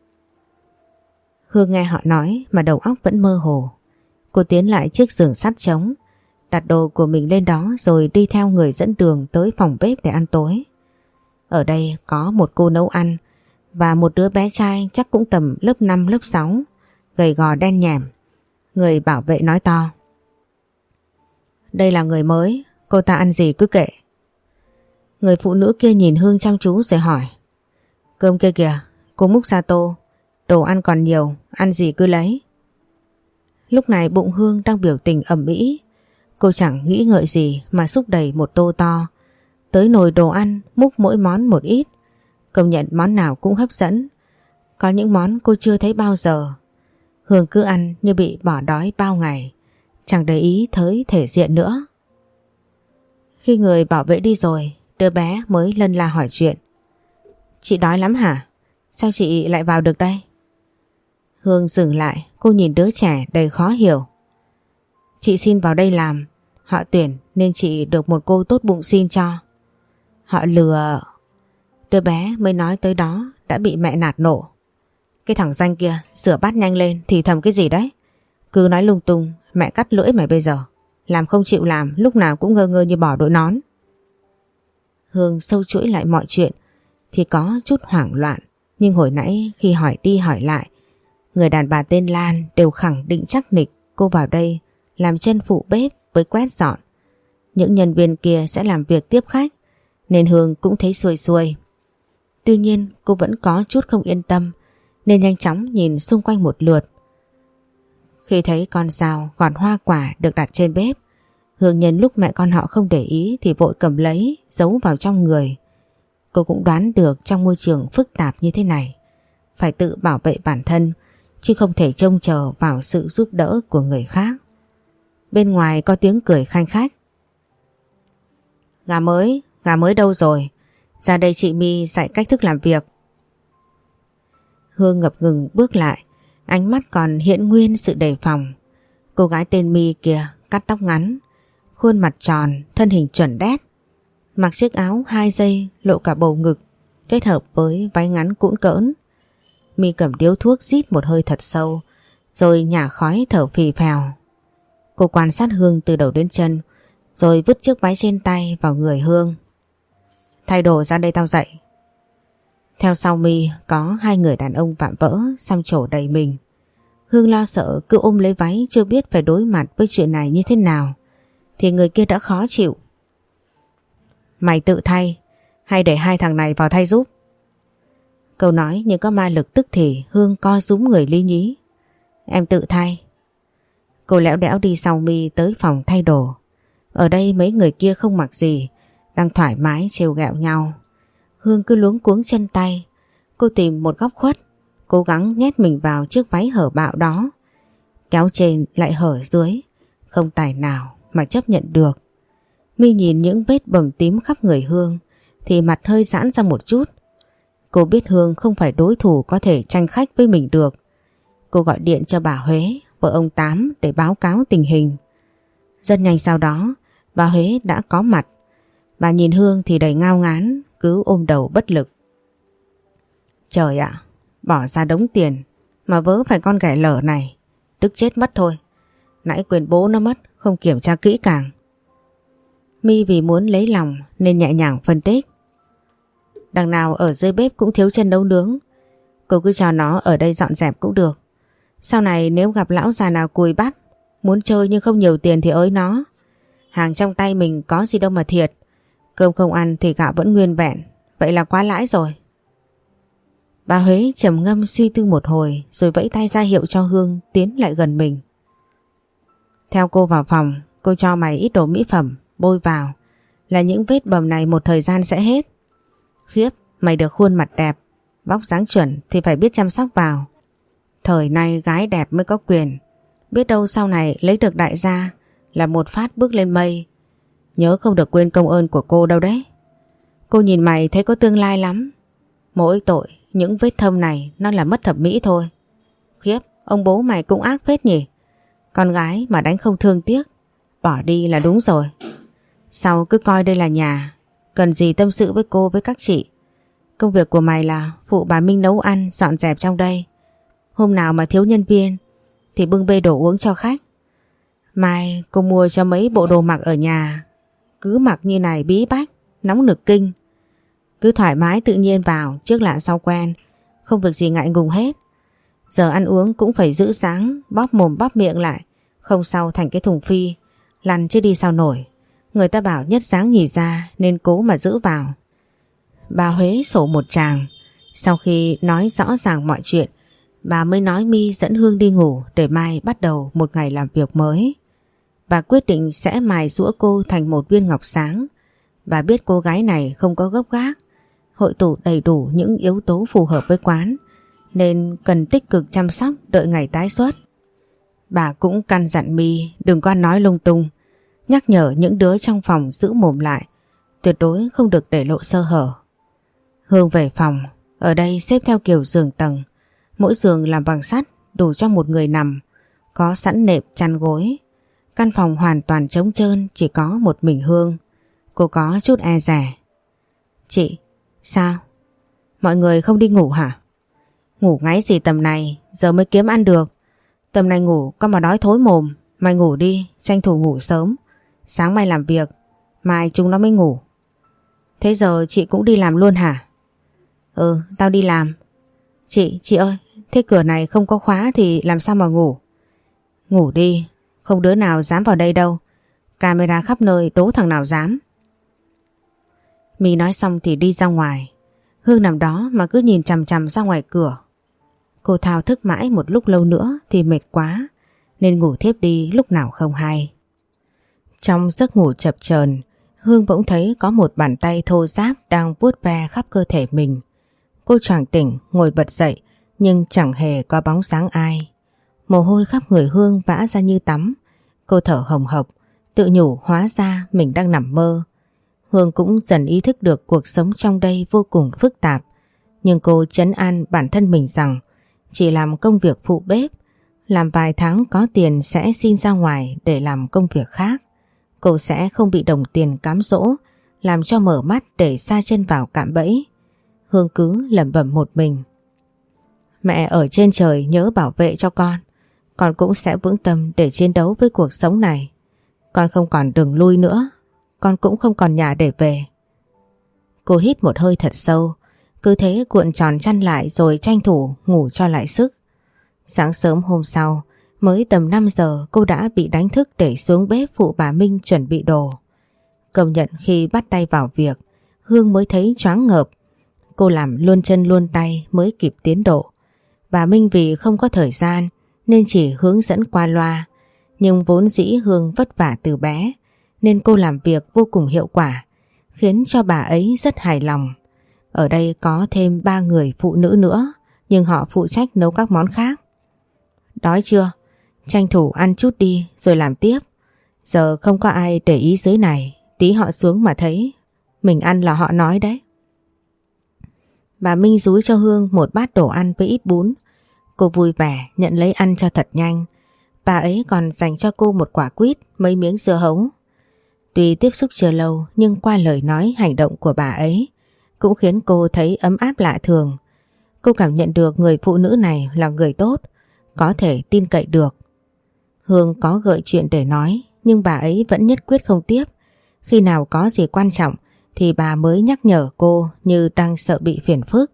Hương nghe họ nói mà đầu óc vẫn mơ hồ. Cô tiến lại chiếc giường sắt trống, đặt đồ của mình lên đó rồi đi theo người dẫn đường tới phòng bếp để ăn tối. Ở đây có một cô nấu ăn và một đứa bé trai chắc cũng tầm lớp năm lớp sáu, gầy gò đen nhẻm. Người bảo vệ nói to. Đây là người mới, cô ta ăn gì cứ kệ. Người phụ nữ kia nhìn Hương chăm chú rồi hỏi. Cơm kia kìa, cô múc ra tô, đồ ăn còn nhiều, ăn gì cứ lấy. Lúc này bụng Hương đang biểu tình ầm ĩ. Cô chẳng nghĩ ngợi gì mà xúc đầy một tô to tới nồi đồ ăn, múc mỗi món một ít. Công nhận món nào cũng hấp dẫn. Có những món cô chưa thấy bao giờ. Hương cứ ăn như bị bỏ đói bao ngày, chẳng để ý tới thể diện nữa. Khi người bảo vệ đi rồi, đứa bé mới lân la hỏi chuyện. Chị đói lắm hả? Sao chị lại vào được đây? Hương dừng lại, cô nhìn đứa trẻ đầy khó hiểu. Chị xin vào đây làm, họ tuyển nên chị được một cô tốt bụng xin cho. Họ lừa. Đứa bé mới nói tới đó đã bị mẹ nạt nộ. Cái thằng danh kia, rửa bát nhanh lên, thì thầm cái gì đấy? Cứ nói lung tung, mẹ cắt lưỡi mày bây giờ. Làm không chịu làm, lúc nào cũng ngơ ngơ như bỏ đội nón. Hương sâu chuỗi lại mọi chuyện thì có chút hoảng loạn. Nhưng hồi nãy khi hỏi đi hỏi lại, người đàn bà tên Lan đều khẳng định chắc nịch cô vào đây làm chân phụ bếp với quét dọn. Những nhân viên kia sẽ làm việc tiếp khách, nên Hương cũng thấy xuôi xuôi. Tuy nhiên cô vẫn có chút không yên tâm, nên nhanh chóng nhìn xung quanh một lượt. Khi thấy con dao gọt hoa quả được đặt trên bếp, Hương nhân lúc mẹ con họ không để ý thì vội cầm lấy, giấu vào trong người. Cô cũng đoán được trong môi trường phức tạp như thế này, phải tự bảo vệ bản thân, chứ không thể trông chờ vào sự giúp đỡ của người khác. Bên ngoài có tiếng cười khanh khách. Gà mới, gà mới đâu rồi? Ra đây chị My dạy cách thức làm việc. Hương ngập ngừng bước lại, ánh mắt còn hiện nguyên sự đề phòng. Cô gái tên My kia cắt tóc ngắn, khuôn mặt tròn, thân hình chuẩn đét, mặc chiếc áo hai dây lộ cả bầu ngực, kết hợp với váy ngắn cũn cỡn. My cầm điếu thuốc rít một hơi thật sâu, rồi nhả khói thở phì phèo. Cô quan sát Hương từ đầu đến chân, rồi vứt chiếc váy trên tay vào người Hương. Thay đồ ra đây tao dạy. Theo sau My có hai người đàn ông vạm vỡ xăm trổ đầy mình. Hương lo sợ cứ ôm lấy váy chưa biết phải đối mặt với chuyện này như thế nào, thì người kia đã khó chịu. Mày tự thay hay để hai thằng này vào thay giúp? Câu nói như có ma lực, tức thì Hương co rúm người lý nhí. Em tự thay. Cô lẽo đẽo đi sau My tới phòng thay đồ. Ở đây mấy người kia không mặc gì, đang thoải mái trêu ghẹo nhau. Hương cứ luống cuống chân tay. Cô tìm một góc khuất, cố gắng nhét mình vào chiếc váy hở bạo đó. Kéo trên lại hở dưới, không tài nào mà chấp nhận được. My nhìn những vết bầm tím khắp người Hương thì mặt hơi giãn ra một chút. Cô biết Hương không phải đối thủ có thể tranh khách với mình được. Cô gọi điện cho bà Huế, vợ ông Tám, để báo cáo tình hình. Rất nhanh sau đó, bà Huế đã có mặt. Bà nhìn Hương thì đầy ngao ngán, cứ ôm đầu bất lực. Trời ạ, bỏ ra đống tiền mà vớ phải con ghẻ lở này, tức chết mất thôi. Nãy quên bố nó mất, không kiểm tra kỹ càng. My vì muốn lấy lòng nên nhẹ nhàng phân tích. Đằng nào ở dưới bếp cũng thiếu chân nấu nướng, cô cứ cho nó ở đây dọn dẹp cũng được. Sau này nếu gặp lão già nào cùi bắp, muốn chơi nhưng không nhiều tiền thì ới nó. Hàng trong tay mình có gì đâu mà thiệt. Cơm không ăn thì gạo vẫn nguyên vẹn, vậy là quá lãi rồi. Bà Huế trầm ngâm suy tư một hồi rồi vẫy tay ra hiệu cho Hương tiến lại gần mình. Theo cô vào phòng, cô cho mày ít đồ mỹ phẩm bôi vào, là những vết bầm này một thời gian sẽ hết. Khiếp, mày được khuôn mặt đẹp, vóc dáng chuẩn thì phải biết chăm sóc vào. Thời nay gái đẹp mới có quyền, biết đâu sau này lấy được đại gia là một phát bước lên mây. Nhớ không được quên công ơn của cô đâu đấy. Cô nhìn mày thấy có tương lai lắm. Mỗi tội những vết thâm này nó là mất thẩm mỹ thôi. Khiếp, ông bố mày cũng ác phết nhỉ. Con gái mà đánh không thương tiếc, bỏ đi là đúng rồi. Sau cứ coi đây là nhà, cần gì tâm sự với cô với các chị. Công việc của mày là phụ bà Minh nấu ăn, dọn dẹp trong đây. Hôm nào mà thiếu nhân viên thì bưng bê đồ uống cho khách. Mai cô mua cho mấy bộ đồ mặc ở nhà. Cứ mặc như này bí bách, nóng nực kinh. Cứ thoải mái tự nhiên vào, trước lạ sau quen, không việc gì ngại ngùng hết. Giờ ăn uống cũng phải giữ dáng, bóp mồm bóp miệng lại, không sau thành cái thùng phi, lăn chứ đi sao nổi. Người ta bảo nhất dáng nhì ra nên cố mà giữ vào. Bà Huế sổ một tràng. Sau khi nói rõ ràng mọi chuyện, bà mới nói My dẫn Hương đi ngủ để mai bắt đầu một ngày làm việc mới. Bà quyết định sẽ mài giũa cô thành một viên ngọc sáng. Bà biết cô gái này không có gốc gác, hội tụ đầy đủ những yếu tố phù hợp với quán, nên cần tích cực chăm sóc đợi ngày tái xuất. Bà cũng căn dặn My đừng có nói lung tung, nhắc nhở những đứa trong phòng giữ mồm lại, tuyệt đối không được để lộ sơ hở. Hương về phòng, ở đây xếp theo kiểu giường tầng, mỗi giường làm bằng sắt đủ cho một người nằm, có sẵn nệm chăn gối. Căn phòng hoàn toàn trống trơn, chỉ có một mình Hương. Cô có chút e dè. Chị, sao? Mọi người không đi ngủ hả? Ngủ ngáy gì tầm này, giờ mới kiếm ăn được. Tầm này ngủ có mà đói thối mồm. Mày ngủ đi, tranh thủ ngủ sớm. Sáng mai làm việc, mai chúng nó mới ngủ. Thế giờ chị cũng đi làm luôn hả? Ừ, tao đi làm. Chị, chị ơi, thế cửa này không có khóa thì làm sao mà ngủ? Ngủ đi, không đứa nào dám vào đây đâu. Camera khắp nơi, đố thằng nào dám. My nói xong thì đi ra ngoài. Hương nằm đó mà cứ nhìn chằm chằm ra ngoài cửa. Cô thao thức mãi một lúc lâu nữa thì mệt quá, nên ngủ thiếp đi lúc nào không hay. Trong giấc ngủ chập chờn, Hương bỗng thấy có một bàn tay thô ráp đang vuốt ve khắp cơ thể mình. Cô choàng tỉnh, ngồi bật dậy, nhưng chẳng hề có bóng dáng ai. Mồ hôi khắp người Hương vã ra như tắm. Cô thở hồng hộc, tự nhủ hóa ra mình đang nằm mơ. Hương cũng dần ý thức được cuộc sống trong đây vô cùng phức tạp. Nhưng cô trấn an bản thân mình rằng chỉ làm công việc phụ bếp, làm vài tháng có tiền sẽ xin ra ngoài để làm công việc khác. Cô sẽ không bị đồng tiền cám dỗ, làm cho mở mắt để sa chân vào cạm bẫy. Hương cứ lẩm bẩm một mình. Mẹ ở trên trời nhớ bảo vệ cho con. Con cũng sẽ vững tâm để chiến đấu với cuộc sống này. Con không còn đường lui nữa. Con cũng không còn nhà để về. Cô hít một hơi thật sâu, cứ thế cuộn tròn chăn lại rồi tranh thủ ngủ cho lại sức. Sáng sớm hôm sau, mới tầm năm giờ cô đã bị đánh thức để xuống bếp phụ bà Minh chuẩn bị đồ. Công nhận khi bắt tay vào việc, Hương mới thấy choáng ngợp. Cô làm luôn chân luôn tay mới kịp tiến độ. Bà Minh vì không có thời gian nên chỉ hướng dẫn qua loa. Nhưng vốn dĩ Hương vất vả từ bé nên cô làm việc vô cùng hiệu quả, khiến cho bà ấy rất hài lòng. Ở đây có thêm ba người phụ nữ nữa, nhưng họ phụ trách nấu các món khác. Đói chưa? Tranh thủ ăn chút đi rồi làm tiếp. Giờ không có ai để ý dưới này, tí họ xuống mà thấy mình ăn là họ nói đấy. Bà Minh dúi cho Hương một bát đồ ăn với ít bún. Cô vui vẻ nhận lấy ăn cho thật nhanh. Bà ấy còn dành cho cô một quả quýt, mấy miếng dưa hấu. Tuy tiếp xúc chưa lâu nhưng qua lời nói hành động của bà ấy cũng khiến cô thấy ấm áp lạ thường. Cô cảm nhận được người phụ nữ này là người tốt, có thể tin cậy được. Hương có gợi chuyện để nói nhưng bà ấy vẫn nhất quyết không tiếp. Khi nào có gì quan trọng thì bà mới nhắc nhở cô như đang sợ bị phiền phức.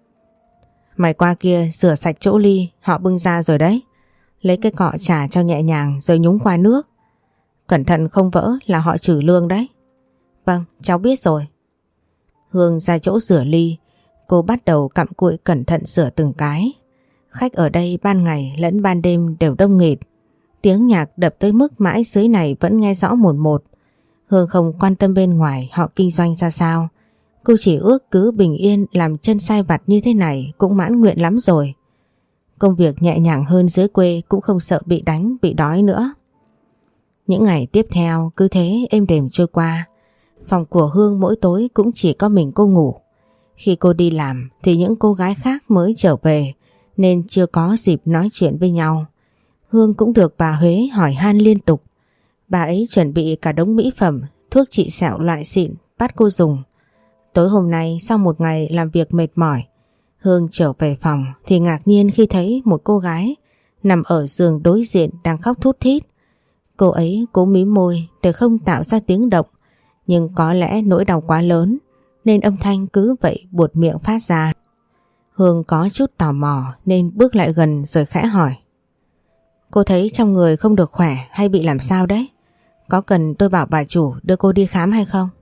Mày qua kia rửa sạch chỗ ly họ bưng ra rồi đấy. Lấy cái cọ chà cho nhẹ nhàng rồi nhúng qua nước. Cẩn thận không vỡ là họ trừ lương đấy. Vâng, cháu biết rồi. Hương ra chỗ rửa ly, cô bắt đầu cặm cụi cẩn thận rửa từng cái. Khách ở đây ban ngày lẫn ban đêm đều đông nghịt. Tiếng nhạc đập tới mức mãi dưới này vẫn nghe rõ một một. Hương không quan tâm bên ngoài họ kinh doanh ra sao. Cô chỉ ước cứ bình yên làm chân sai vặt như thế này cũng mãn nguyện lắm rồi. Công việc nhẹ nhàng hơn dưới quê cũng không sợ bị đánh, bị đói nữa. Những ngày tiếp theo cứ thế êm đềm trôi qua. Phòng của Hương mỗi tối cũng chỉ có mình cô ngủ. Khi cô đi làm thì những cô gái khác mới trở về nên chưa có dịp nói chuyện với nhau. Hương cũng được bà Huế hỏi han liên tục. Bà ấy chuẩn bị cả đống mỹ phẩm, thuốc trị sẹo loại xịn bắt cô dùng. Tối hôm nay sau một ngày làm việc mệt mỏi, Hương trở về phòng thì ngạc nhiên khi thấy một cô gái nằm ở giường đối diện đang khóc thút thít. Cô ấy cố mím môi để không tạo ra tiếng động, nhưng có lẽ nỗi đau quá lớn nên âm thanh cứ vậy buột miệng phát ra. Hương có chút tò mò nên bước lại gần rồi khẽ hỏi. Cô thấy trong người không được khỏe hay bị làm sao đấy? Có cần tôi bảo bà chủ đưa cô đi khám hay không?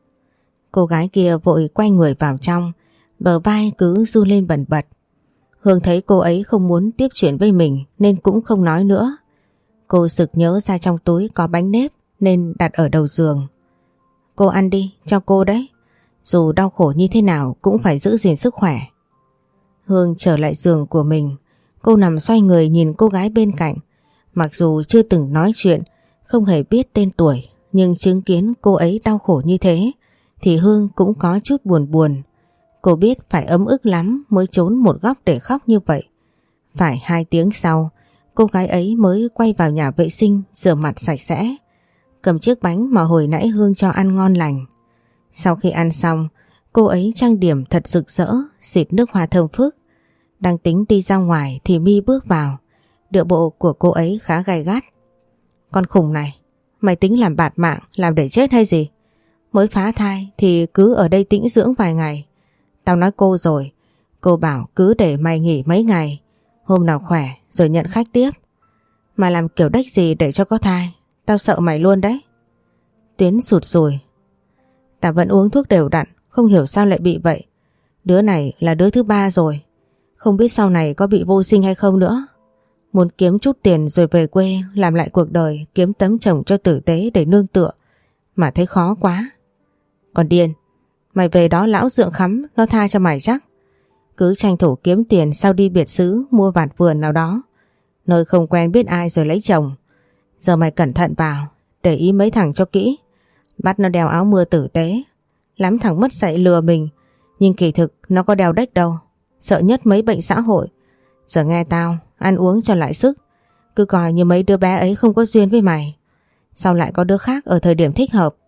Cô gái kia vội quay người vào trong, bờ vai cứ run lên bần bật. Hương thấy cô ấy không muốn tiếp chuyện với mình nên cũng không nói nữa. Cô sực nhớ ra trong túi có bánh nếp nên đặt ở đầu giường. Cô ăn đi, cho cô đấy. Dù đau khổ như thế nào cũng phải giữ gìn sức khỏe. Hương trở lại giường của mình. Cô nằm xoay người nhìn cô gái bên cạnh. Mặc dù chưa từng nói chuyện, không hề biết tên tuổi, nhưng chứng kiến cô ấy đau khổ như thế thì Hương cũng có chút buồn buồn. Cô biết phải ấm ức lắm mới trốn một góc để khóc như vậy. Phải hai tiếng sau, cô gái ấy mới quay vào nhà vệ sinh rửa mặt sạch sẽ, cầm chiếc bánh mà hồi nãy Hương cho ăn ngon lành. Sau khi ăn xong, cô ấy trang điểm thật rực rỡ, xịt nước hoa thơm phức. Đang tính đi ra ngoài thì My bước vào. Điệu bộ của cô ấy khá gay gắt. Con khùng này, mày tính làm bạt mạng, làm để chết hay gì? Mới phá thai thì cứ ở đây tĩnh dưỡng vài ngày. Tao nói cô rồi, cô bảo cứ để mày nghỉ mấy ngày, hôm nào khỏe rồi nhận khách tiếp. Mà làm kiểu đếch gì để cho có thai, tao sợ mày luôn đấy. Tuyến sụt sùi. Tao vẫn uống thuốc đều đặn, không hiểu sao lại bị vậy. Đứa này là đứa thứ ba rồi, không biết sau này có bị vô sinh hay không nữa. Muốn kiếm chút tiền rồi về quê làm lại cuộc đời, kiếm tấm chồng cho tử tế để nương tựa, mà thấy khó quá. Còn điên, mày về đó lão dượng khắm nó tha cho mày chắc. Cứ tranh thủ kiếm tiền sau đi biệt xứ mua vạt vườn nào đó, nơi không quen biết ai rồi lấy chồng. Giờ mày cẩn thận vào, để ý mấy thằng cho kỹ. Bắt nó đeo áo mưa tử tế. Lắm thằng mất dạy lừa mình, nhưng kỳ thực nó có đeo đếch đâu. Sợ nhất mấy bệnh xã hội. Giờ nghe tao, ăn uống cho lại sức. Cứ coi như mấy đứa bé ấy không có duyên với mày, sau lại có đứa khác ở thời điểm thích hợp.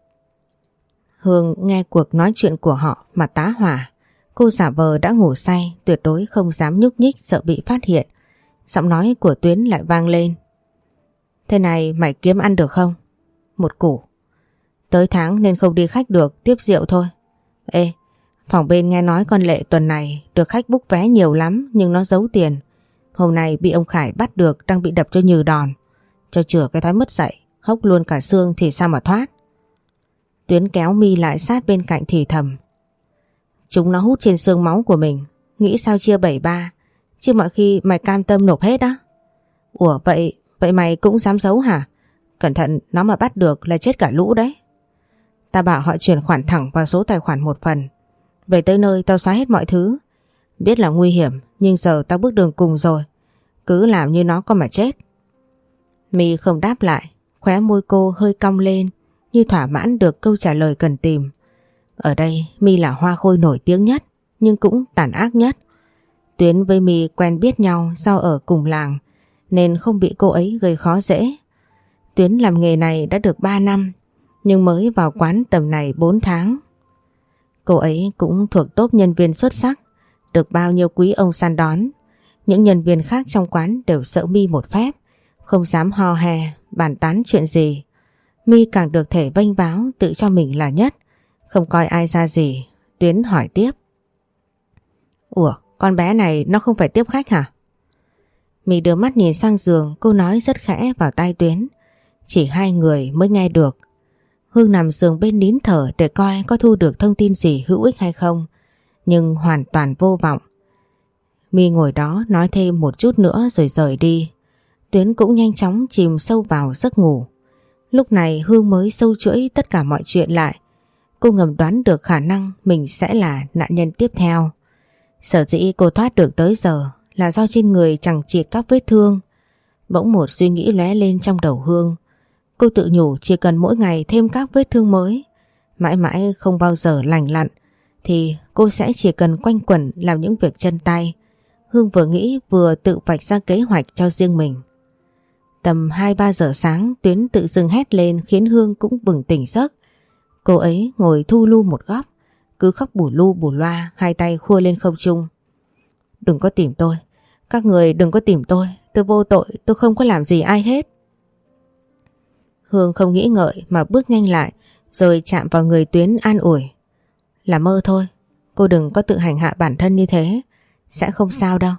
Hương nghe cuộc nói chuyện của họ mà tá hỏa. Cô giả vờ đã ngủ say, tuyệt đối không dám nhúc nhích sợ bị phát hiện. Giọng nói của Tuyến lại vang lên. Thế này mày kiếm ăn được không? Một củ. Tới tháng nên không đi khách được, tiếp rượu thôi. Ê, phòng bên nghe nói con Lệ tuần này được khách book vé nhiều lắm nhưng nó giấu tiền. Hôm nay bị ông Khải bắt được đang bị đập cho nhừ đòn. Cho chữa cái thói mất dạy, hốc luôn cả xương thì sao mà thoát. Tuyến kéo My lại sát bên cạnh thì thầm. Chúng nó hút trên xương máu của mình, nghĩ sao chia bảy ba, chứ mọi khi mày cam tâm nộp hết á. Ủa vậy, vậy mày cũng dám giấu hả? Cẩn thận nó mà bắt được là chết cả lũ đấy. Ta bảo họ chuyển khoản thẳng vào số tài khoản một phần. Về tới nơi tao xóa hết mọi thứ. Biết là nguy hiểm nhưng giờ tao bước đường cùng rồi, cứ làm như nó có mà chết. My không đáp lại, khóe môi cô hơi cong lên như thỏa mãn được câu trả lời cần tìm. Ở đây My là hoa khôi nổi tiếng nhất nhưng cũng tàn ác nhất. Tuyến với My quen biết nhau do ở cùng làng nên không bị cô ấy gây khó dễ. Tuyến làm nghề này đã được ba năm nhưng mới vào quán tầm này bốn tháng. Cô ấy cũng thuộc top nhân viên xuất sắc, được bao nhiêu quý ông săn đón. Những nhân viên khác trong quán đều sợ My một phép, không dám ho hè, bàn tán chuyện gì. My càng được thể vênh váo tự cho mình là nhất, không coi ai ra gì. Tuyến hỏi tiếp. Ủa, con bé này nó không phải tiếp khách hả? My đưa mắt nhìn sang giường, cô nói rất khẽ vào tai Tuyến. Chỉ hai người mới nghe được. Hương nằm giường bên nín thở để coi có thu được thông tin gì hữu ích hay không, nhưng hoàn toàn vô vọng. My ngồi đó nói thêm một chút nữa rồi rời đi. Tuyến cũng nhanh chóng chìm sâu vào giấc ngủ. Lúc này Hương mới sâu chuỗi tất cả mọi chuyện lại. Cô ngầm đoán được khả năng mình sẽ là nạn nhân tiếp theo. Sở dĩ cô thoát được tới giờ là do trên người chằng chịt các vết thương. Bỗng một suy nghĩ lóe lên trong đầu Hương. Cô tự nhủ chỉ cần mỗi ngày thêm các vết thương mới, mãi mãi không bao giờ lành lặn, thì cô sẽ chỉ cần quanh quẩn làm những việc chân tay. Hương vừa nghĩ vừa tự vạch ra kế hoạch cho riêng mình. Tầm hai ba giờ sáng Tuyến tự dưng hét lên khiến Hương cũng bừng tỉnh giấc. Cô ấy ngồi thu lu một góc, cứ khóc bù lu bù loa, hai tay khua lên không trung. Đừng có tìm tôi, các người đừng có tìm tôi, tôi vô tội, tôi không có làm gì ai hết. Hương không nghĩ ngợi mà bước nhanh lại rồi chạm vào người Tuyến an ủi. Là mơ thôi, cô đừng có tự hành hạ bản thân như thế, sẽ không sao đâu.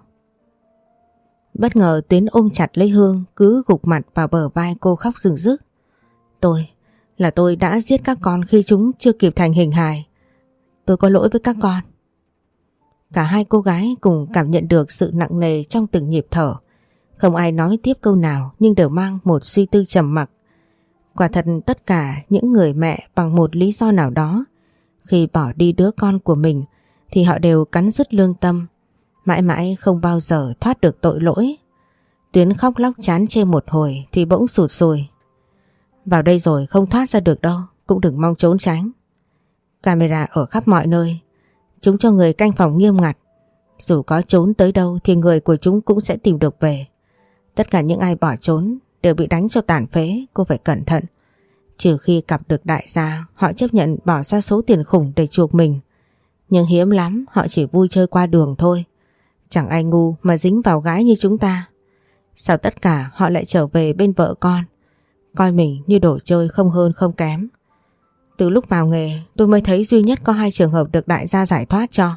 Bất ngờ Tuyến ôm chặt lấy Hương, cứ gục mặt vào bờ vai cô khóc rừng rức. Tôi, là tôi đã giết các con khi chúng chưa kịp thành hình hài. Tôi có lỗi với các con. Cả hai cô gái cùng cảm nhận được sự nặng nề trong từng nhịp thở. Không ai nói tiếp câu nào nhưng đều mang một suy tư trầm mặc. Quả thật tất cả những người mẹ bằng một lý do nào đó, khi bỏ đi đứa con của mình thì họ đều cắn rứt lương tâm, mãi mãi không bao giờ thoát được tội lỗi. Tuyến khóc lóc chán chê một hồi thì bỗng sụt sùi. Vào đây rồi không thoát ra được đâu, cũng đừng mong trốn tránh. Camera ở khắp mọi nơi, chúng cho người canh phòng nghiêm ngặt. Dù có trốn tới đâu thì người của chúng cũng sẽ tìm được về. Tất cả những ai bỏ trốn đều bị đánh cho tàn phế, cô phải cẩn thận. Trừ khi gặp được đại gia, họ chấp nhận bỏ ra số tiền khủng để chuộc mình. Nhưng hiếm lắm họ chỉ vui chơi qua đường thôi. Chẳng ai ngu mà dính vào gái như chúng ta. Sau tất cả họ lại trở về bên vợ con, coi mình như đồ chơi không hơn không kém. Từ lúc vào nghề tôi mới thấy duy nhất có hai trường hợp được đại gia giải thoát cho.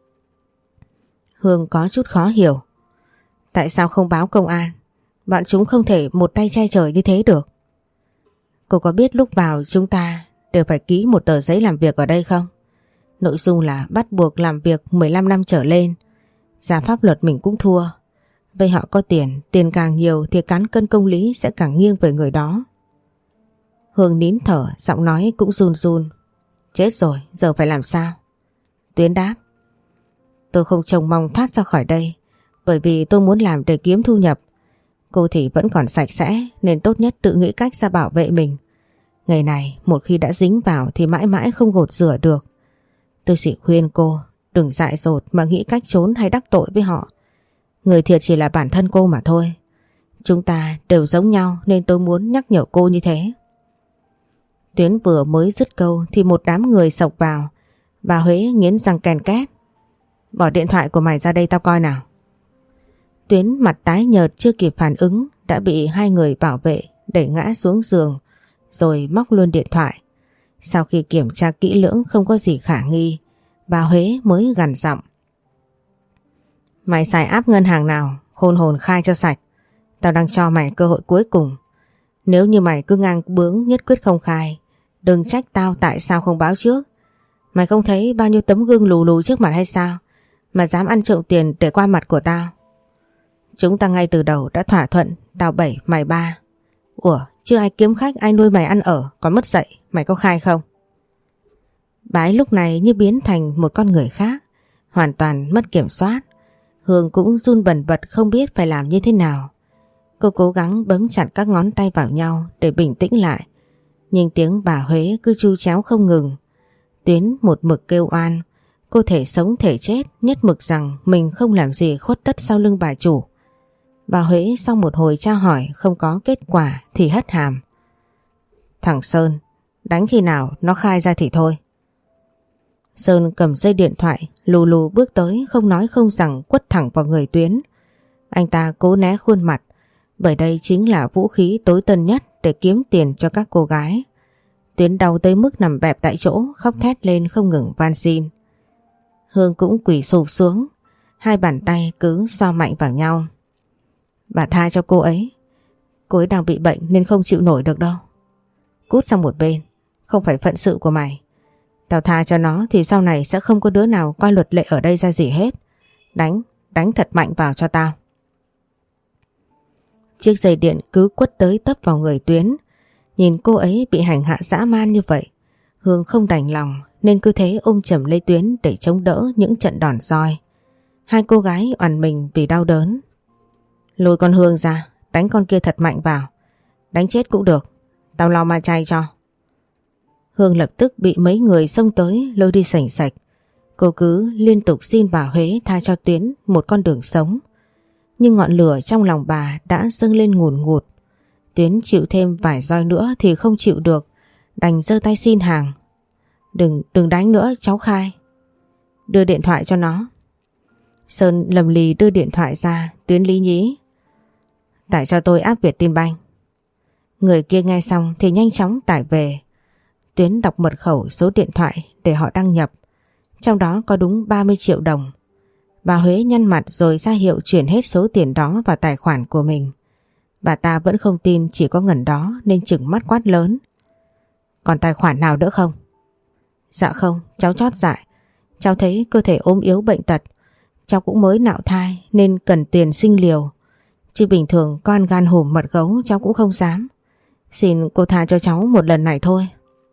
Hương có chút khó hiểu. Tại sao không báo công an? Bọn chúng không thể một tay che trời như thế được. Cô có biết lúc vào chúng ta đều phải ký một tờ giấy làm việc ở đây không? Nội dung là bắt buộc làm việc mười lăm năm trở lên. Ra pháp luật mình cũng thua. Vậy họ có tiền, tiền càng nhiều thì cán cân công lý sẽ càng nghiêng về người đó. Hương nín thở, giọng nói cũng run run. Chết rồi, giờ phải làm sao? Tuyến đáp. Tôi không trông mong thoát ra khỏi đây, bởi vì tôi muốn làm để kiếm thu nhập. Cô thì vẫn còn sạch sẽ nên tốt nhất tự nghĩ cách ra bảo vệ mình. Ngày này một khi đã dính vào thì mãi mãi không gột rửa được. Tôi chỉ khuyên cô đừng dại dột mà nghĩ cách trốn hay đắc tội với họ. Người thiệt chỉ là bản thân cô mà thôi. Chúng ta đều giống nhau nên tôi muốn nhắc nhở cô như thế. Tuyến vừa mới dứt câu thì một đám người xộc vào. Bà Huế nghiến răng ken két. Bỏ điện thoại của mày ra đây tao coi nào. Tuyến mặt tái nhợt chưa kịp phản ứng đã bị hai người bảo vệ đẩy ngã xuống giường rồi móc luôn điện thoại. Sau khi kiểm tra kỹ lưỡng không có gì khả nghi, bà Huế mới gằn giọng. Mày xài app ngân hàng nào, khôn hồn khai cho sạch. Tao đang cho mày cơ hội cuối cùng. Nếu như mày cứ ngang bướng nhất quyết không khai, đừng trách tao tại sao không báo trước. Mày không thấy bao nhiêu tấm gương lù lù trước mặt hay sao, mà dám ăn trộm tiền để qua mặt của tao. Chúng ta ngay từ đầu đã thỏa thuận, tao bảy mày ba. Ủa, chưa ai kiếm khách ai nuôi mày ăn ở, có mất dạy, mày có khai không? Bái lúc này như biến thành một con người khác, hoàn toàn mất kiểm soát. Hương cũng run bần bật không biết phải làm như thế nào. Cô cố gắng bấm chặt các ngón tay vào nhau để bình tĩnh lại. Nhưng tiếng bà Huế cứ chu chéo không ngừng. Tuyến một mực kêu oan. Cô thể sống thể chết nhất mực rằng mình không làm gì khuất tất sau lưng bà chủ. Bà Huế sau một hồi tra hỏi không có kết quả thì hất hàm. Thằng Sơn, đánh khi nào nó khai ra thì thôi. Sơn cầm dây điện thoại lù lù bước tới không nói không rằng quất thẳng vào người Tuyến. Anh ta cố né khuôn mặt bởi đây chính là vũ khí tối tân nhất để kiếm tiền cho các cô gái. Tuyến đau tới mức nằm bẹp tại chỗ khóc thét lên không ngừng van xin. Hương cũng quỳ sụp xuống, hai bàn tay cứ xoa mạnh vào nhau. Bà tha cho cô ấy. Cô ấy đang bị bệnh nên không chịu nổi được đâu. Cút sang một bên, không phải phận sự của mày. Tao tha cho nó thì sau này sẽ không có đứa nào coi luật lệ ở đây ra gì hết. Đánh, đánh thật mạnh vào cho tao. Chiếc dây điện cứ quất tới tấp vào người Tuyến. Nhìn cô ấy bị hành hạ dã man như vậy, Hương không đành lòng nên cứ thế ôm chầm lấy Tuyến để chống đỡ những trận đòn roi. Hai cô gái oằn mình vì đau đớn. Lôi con Hương ra, đánh con kia thật mạnh vào. Đánh chết cũng được, tao lo ma chay cho. Hương lập tức bị mấy người xông tới lôi đi sành sạch. Cô cứ liên tục xin bà Huế tha cho Tuyến một con đường sống. Nhưng ngọn lửa trong lòng bà đã dâng lên ngùn ngụt. Tuyến chịu thêm vài roi nữa thì không chịu được, đành giơ tay xin hàng. Đừng, đừng đánh nữa, cháu khai. Đưa điện thoại cho nó. Sơn lầm lì đưa điện thoại ra. Tuyến lý nhí. Tải cho tôi app Vietinbank. Người kia nghe xong thì nhanh chóng tải về. Tuyến đọc mật khẩu số điện thoại để họ đăng nhập. Trong đó có đúng ba mươi triệu đồng. Bà Huế nhăn mặt rồi ra hiệu chuyển hết số tiền đó vào tài khoản của mình. Bà ta vẫn không tin chỉ có ngần đó nên chừng mắt quát lớn. Còn tài khoản nào nữa không? Dạ không, cháu chót dại. Cháu thấy cơ thể ốm yếu bệnh tật. Cháu cũng mới nạo thai nên cần tiền sinh liều. Chứ bình thường con gan hùm mật gấu cháu cũng không dám. Xin cô tha cho cháu một lần này thôi.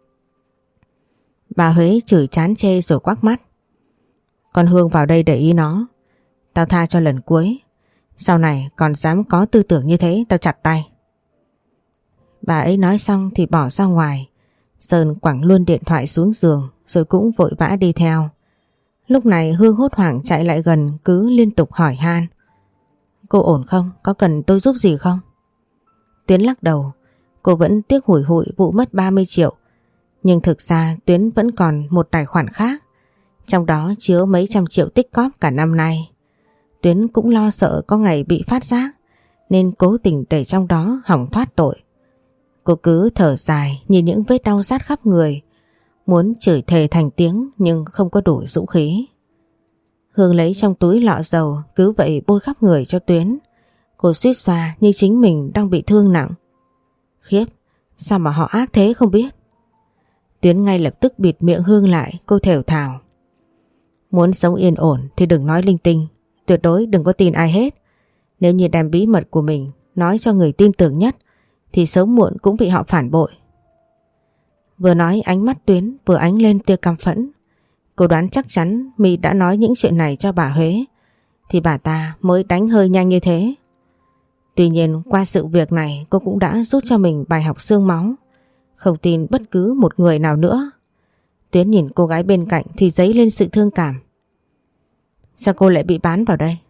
Bà Huế chửi chán chê rồi quắc mắt. Con Hương vào đây để ý nó. Tao tha cho lần cuối. Sau này còn dám có tư tưởng như thế tao chặt tay. Bà ấy nói xong thì bỏ ra ngoài. Sơn quẳng luôn điện thoại xuống giường rồi cũng vội vã đi theo. Lúc này Hương hốt hoảng chạy lại gần cứ liên tục hỏi han. Cô ổn không? Có cần tôi giúp gì không? Tuyến lắc đầu. Cô vẫn tiếc hủi hụi vụ mất ba mươi triệu. Nhưng thực ra Tuyến vẫn còn một tài khoản khác. Trong đó chứa mấy trăm triệu tích cóp cả năm nay. Tuyến cũng lo sợ có ngày bị phát giác nên cố tình để trong đó hỏng thoát tội. Cô cứ thở dài nhìn những vết đau rát khắp người. Muốn chửi thề thành tiếng nhưng không có đủ dũng khí. Hương lấy trong túi lọ dầu cứ vậy bôi khắp người cho Tuyến. Cô suýt xoa như chính mình đang bị thương nặng. Khiếp, sao mà họ ác thế không biết. Tuyến ngay lập tức bịt miệng Hương lại. Cô thều thào. Muốn sống yên ổn thì đừng nói linh tinh. Tuyệt đối đừng có tin ai hết. Nếu như đem bí mật của mình nói cho người tin tưởng nhất thì sớm muộn cũng bị họ phản bội. Vừa nói ánh mắt Tuyến vừa ánh lên tia căm phẫn. Cô đoán chắc chắn My đã nói những chuyện này cho bà Huế thì bà ta mới đánh hơi nhanh như thế. Tuy nhiên qua sự việc này cô cũng đã rút cho mình bài học xương máu. Không tin bất cứ một người nào nữa. Tuyến nhìn cô gái bên cạnh thì dấy lên sự thương cảm. Sao cô lại bị bán vào đây?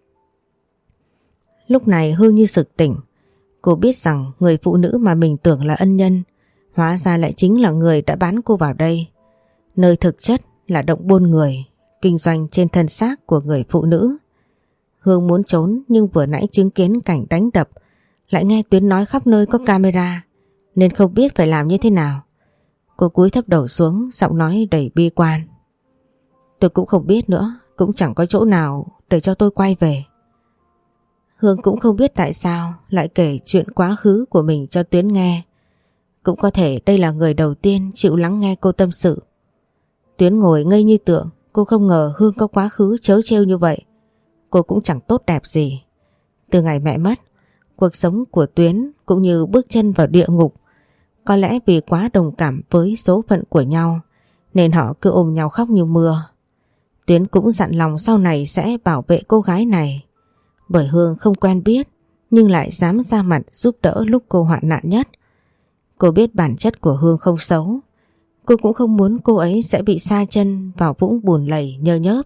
Lúc này Hương như sực tỉnh. Cô biết rằng người phụ nữ mà mình tưởng là ân nhân hóa ra lại chính là người đã bán cô vào đây. Nơi thực chất là động buôn người, kinh doanh trên thân xác của người phụ nữ. Hương muốn trốn nhưng vừa nãy chứng kiến cảnh đánh đập, lại nghe Tuyến nói khắp nơi có camera nên không biết phải làm như thế nào. Cô cúi thấp đầu xuống, giọng nói đầy bi quan. Tôi cũng không biết nữa, cũng chẳng có chỗ nào để cho tôi quay về. Hương cũng không biết tại sao lại kể chuyện quá khứ của mình cho Tuyến nghe. Cũng có thể đây là người đầu tiên chịu lắng nghe cô tâm sự. Tuyến ngồi ngây như tượng. Cô không ngờ Hương có quá khứ trớ trêu như vậy. Cô cũng chẳng tốt đẹp gì. Từ ngày mẹ mất, cuộc sống của Tuyến cũng như bước chân vào địa ngục. Có lẽ vì quá đồng cảm với số phận của nhau nên họ cứ ôm nhau khóc như mưa. Tuyến cũng dặn lòng sau này sẽ bảo vệ cô gái này. Bởi Hương không quen biết nhưng lại dám ra mặt giúp đỡ lúc cô hoạn nạn nhất. Cô biết bản chất của Hương không xấu. Cô cũng không muốn cô ấy sẽ bị sa chân vào vũng bùn lầy nhơ nhớp.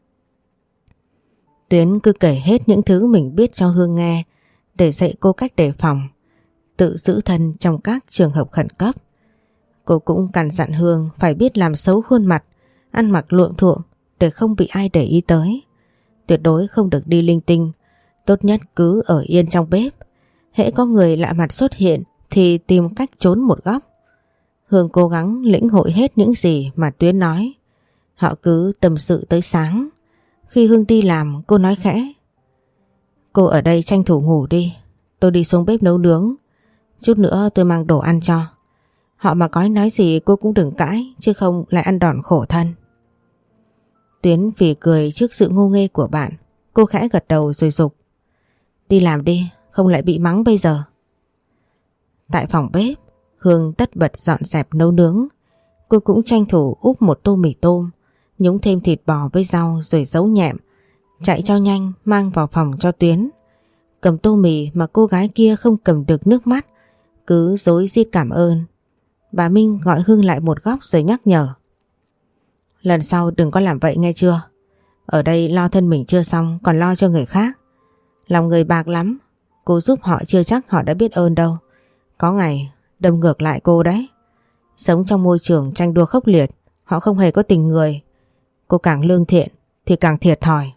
Tuyến cứ kể hết những thứ mình biết cho Hương nghe để dạy cô cách đề phòng, tự giữ thân trong các trường hợp khẩn cấp. Cô cũng căn dặn Hương phải biết làm xấu khuôn mặt, ăn mặc luộm thuộm để không bị ai để ý tới. Tuyệt đối không được đi linh tinh, tốt nhất cứ ở yên trong bếp. Hễ có người lạ mặt xuất hiện thì tìm cách trốn một góc. Hương cố gắng lĩnh hội hết những gì mà Tuyến nói. Họ cứ tâm sự tới sáng. Khi Hương đi làm cô nói khẽ. Cô ở đây tranh thủ ngủ đi. Tôi đi xuống bếp nấu nướng. Chút nữa tôi mang đồ ăn cho. Họ mà có nói gì cô cũng đừng cãi, chứ không lại ăn đòn khổ thân. Tuyến phì cười trước sự ngu nghê của bạn. Cô khẽ gật đầu rồi dục. Đi làm đi, không lại bị mắng bây giờ. Tại phòng bếp, Hương tất bật dọn dẹp nấu nướng. Cô cũng tranh thủ úp một tô mì tôm, nhúng thêm thịt bò với rau rồi giấu nhẹm, chạy cho nhanh mang vào phòng cho Tuyến. Cầm tô mì mà cô gái kia không cầm được nước mắt, cứ rối rít cảm ơn. Bà Minh gọi Hương lại một góc rồi nhắc nhở. lần sau đừng có làm vậy nghe chưa? Ở đây lo thân mình chưa xong còn lo cho người khác. Lòng người bạc lắm, cô giúp họ chưa chắc họ đã biết ơn đâu. Có ngày đâm ngược lại cô đấy. Sống trong môi trường tranh đua khốc liệt, họ không hề có tình người. Cô càng lương thiện thì càng thiệt thòi.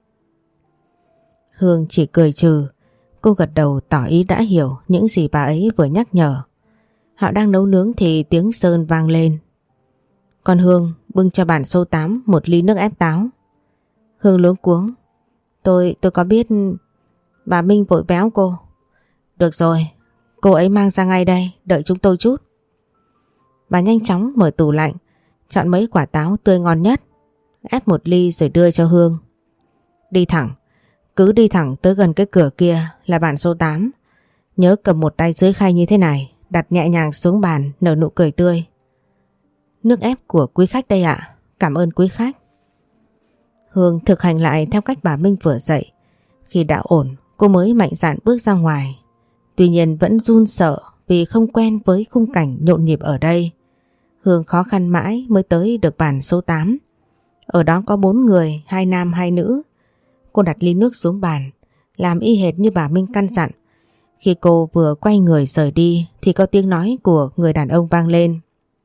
Hương chỉ cười trừ. Cô gật đầu tỏ ý đã hiểu những gì bà ấy vừa nhắc nhở. Họ đang nấu nướng thì tiếng Sơn vang lên. Con Hương bưng cho bản số tám một ly nước ép táo. Hương luống cuống. Tôi, tôi có biết. Bà Minh vội véo cô. Được rồi, cô ấy mang ra ngay đây, đợi chúng tôi chút. Bà nhanh chóng mở tủ lạnh, chọn mấy quả táo tươi ngon nhất, ép một ly rồi đưa cho Hương. Đi thẳng, cứ đi thẳng tới gần cái cửa kia là bản số tám. Nhớ cầm một tay dưới khay như thế này, đặt nhẹ nhàng xuống bàn, nở nụ cười tươi. Nước ép của quý khách đây ạ, cảm ơn quý khách. Hương thực hành lại theo cách bà Minh vừa dạy. Khi đã ổn, cô mới mạnh dạn bước ra ngoài. Tuy nhiên vẫn run sợ vì không quen với khung cảnh nhộn nhịp ở đây. Hương khó khăn mãi mới tới được bàn số tám. Ở đó có bốn người, hai nam hai nữ. Cô đặt ly nước xuống bàn, làm y hệt như bà Minh căn dặn. Khi cô vừa quay người rời đi thì có tiếng nói của người đàn ông vang lên.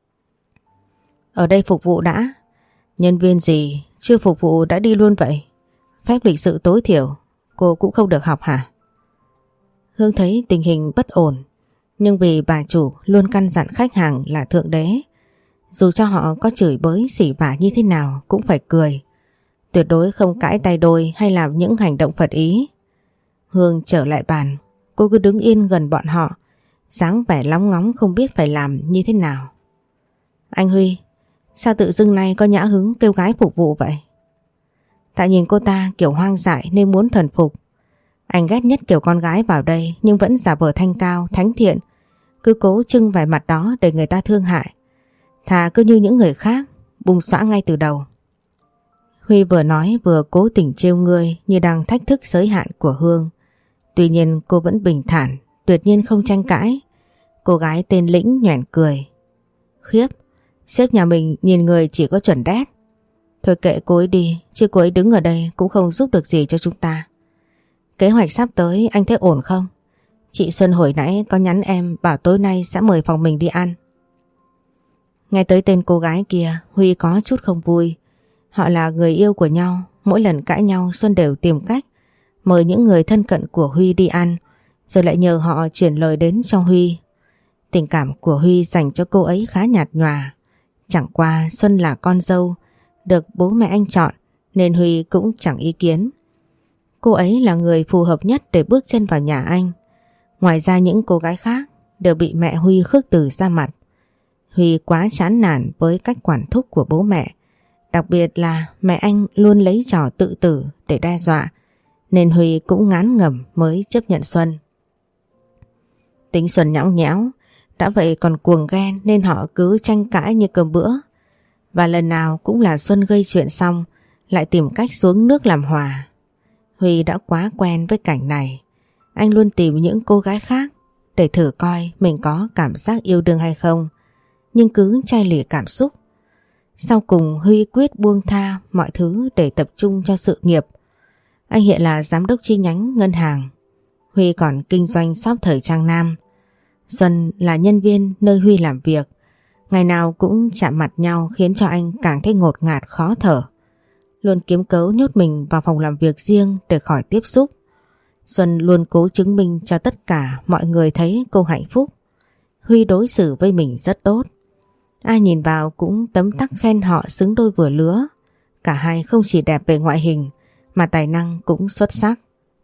Ở đây phục vụ đã. Nhân viên gì chưa phục vụ đã đi luôn vậy? Phép lịch sự tối thiểu cô cũng không được học hả? Hương thấy tình hình bất ổn, nhưng vì bà chủ luôn căn dặn khách hàng là thượng đế, dù cho họ có chửi bới xỉ vả như thế nào cũng phải cười. Tuyệt đối không cãi tay đôi hay làm những hành động phật ý. Hương trở lại bàn, cô cứ đứng yên gần bọn họ, dáng vẻ lóng ngóng không biết phải làm như thế nào. Anh Huy, sao tự dưng nay có nhã hứng kêu gái phục vụ vậy? Tại nhìn cô ta kiểu hoang dại nên muốn thuần phục. Anh ghét nhất kiểu con gái vào đây nhưng vẫn giả vờ thanh cao, thánh thiện, cứ cố trưng vẻ mặt đó để người ta thương hại. Thà cứ như những người khác, bùng xõa ngay từ đầu. Huy vừa nói vừa cố tình trêu ngươi như đang thách thức giới hạn của Hương. Tuy nhiên cô vẫn bình thản, tuyệt nhiên không tranh cãi. Cô gái tên Lĩnh nhoẻn cười. Khiếp, sếp nhà mình nhìn người chỉ có chuẩn đét. Thôi kệ cô ấy đi, chứ cô ấy đứng ở đây cũng không giúp được gì cho chúng ta. Kế hoạch sắp tới anh thấy ổn không? Chị Xuân hồi nãy có nhắn em bảo tối nay sẽ mời phòng mình đi ăn. Nghe tới tên cô gái kia, Huy có chút không vui. Họ là người yêu của nhau, mỗi lần cãi nhau Xuân đều tìm cách mời những người thân cận của Huy đi ăn, rồi lại nhờ họ chuyển lời đến cho Huy. Tình cảm của Huy dành cho cô ấy khá nhạt nhòa. Chẳng qua Xuân là con dâu, được bố mẹ anh chọn nên Huy cũng chẳng ý kiến. Cô ấy là người phù hợp nhất để bước chân vào nhà anh. Ngoài ra những cô gái khác đều bị mẹ Huy khước từ ra mặt. Huy quá chán nản với cách quản thúc của bố mẹ. Đặc biệt là mẹ anh luôn lấy trò tự tử để đe dọa, nên Huy cũng ngán ngẩm mới chấp nhận Xuân. Tính Xuân nhõng nhẽo, đã vậy còn cuồng ghen nên họ cứ tranh cãi như cơm bữa. Và lần nào cũng là Xuân gây chuyện xong lại tìm cách xuống nước làm hòa. Huy đã quá quen với cảnh này. Anh luôn tìm những cô gái khác để thử coi mình có cảm giác yêu đương hay không, nhưng cứ chai lì cảm xúc. Sau cùng Huy quyết buông tha mọi thứ để tập trung cho sự nghiệp. Anh hiện là giám đốc chi nhánh ngân hàng. Huy còn kinh doanh shop thời trang nam. Xuân là nhân viên nơi Huy làm việc. Ngày nào cũng chạm mặt nhau khiến cho anh càng thấy ngột ngạt khó thở. Luôn kiếm cớ nhốt mình vào phòng làm việc riêng để khỏi tiếp xúc. Xuân luôn cố chứng minh cho tất cả mọi người thấy cô hạnh phúc. Huy đối xử với mình rất tốt. Ai nhìn vào cũng tấm tắc khen họ xứng đôi vừa lứa. Cả hai không chỉ đẹp về ngoại hình mà tài năng cũng xuất sắc.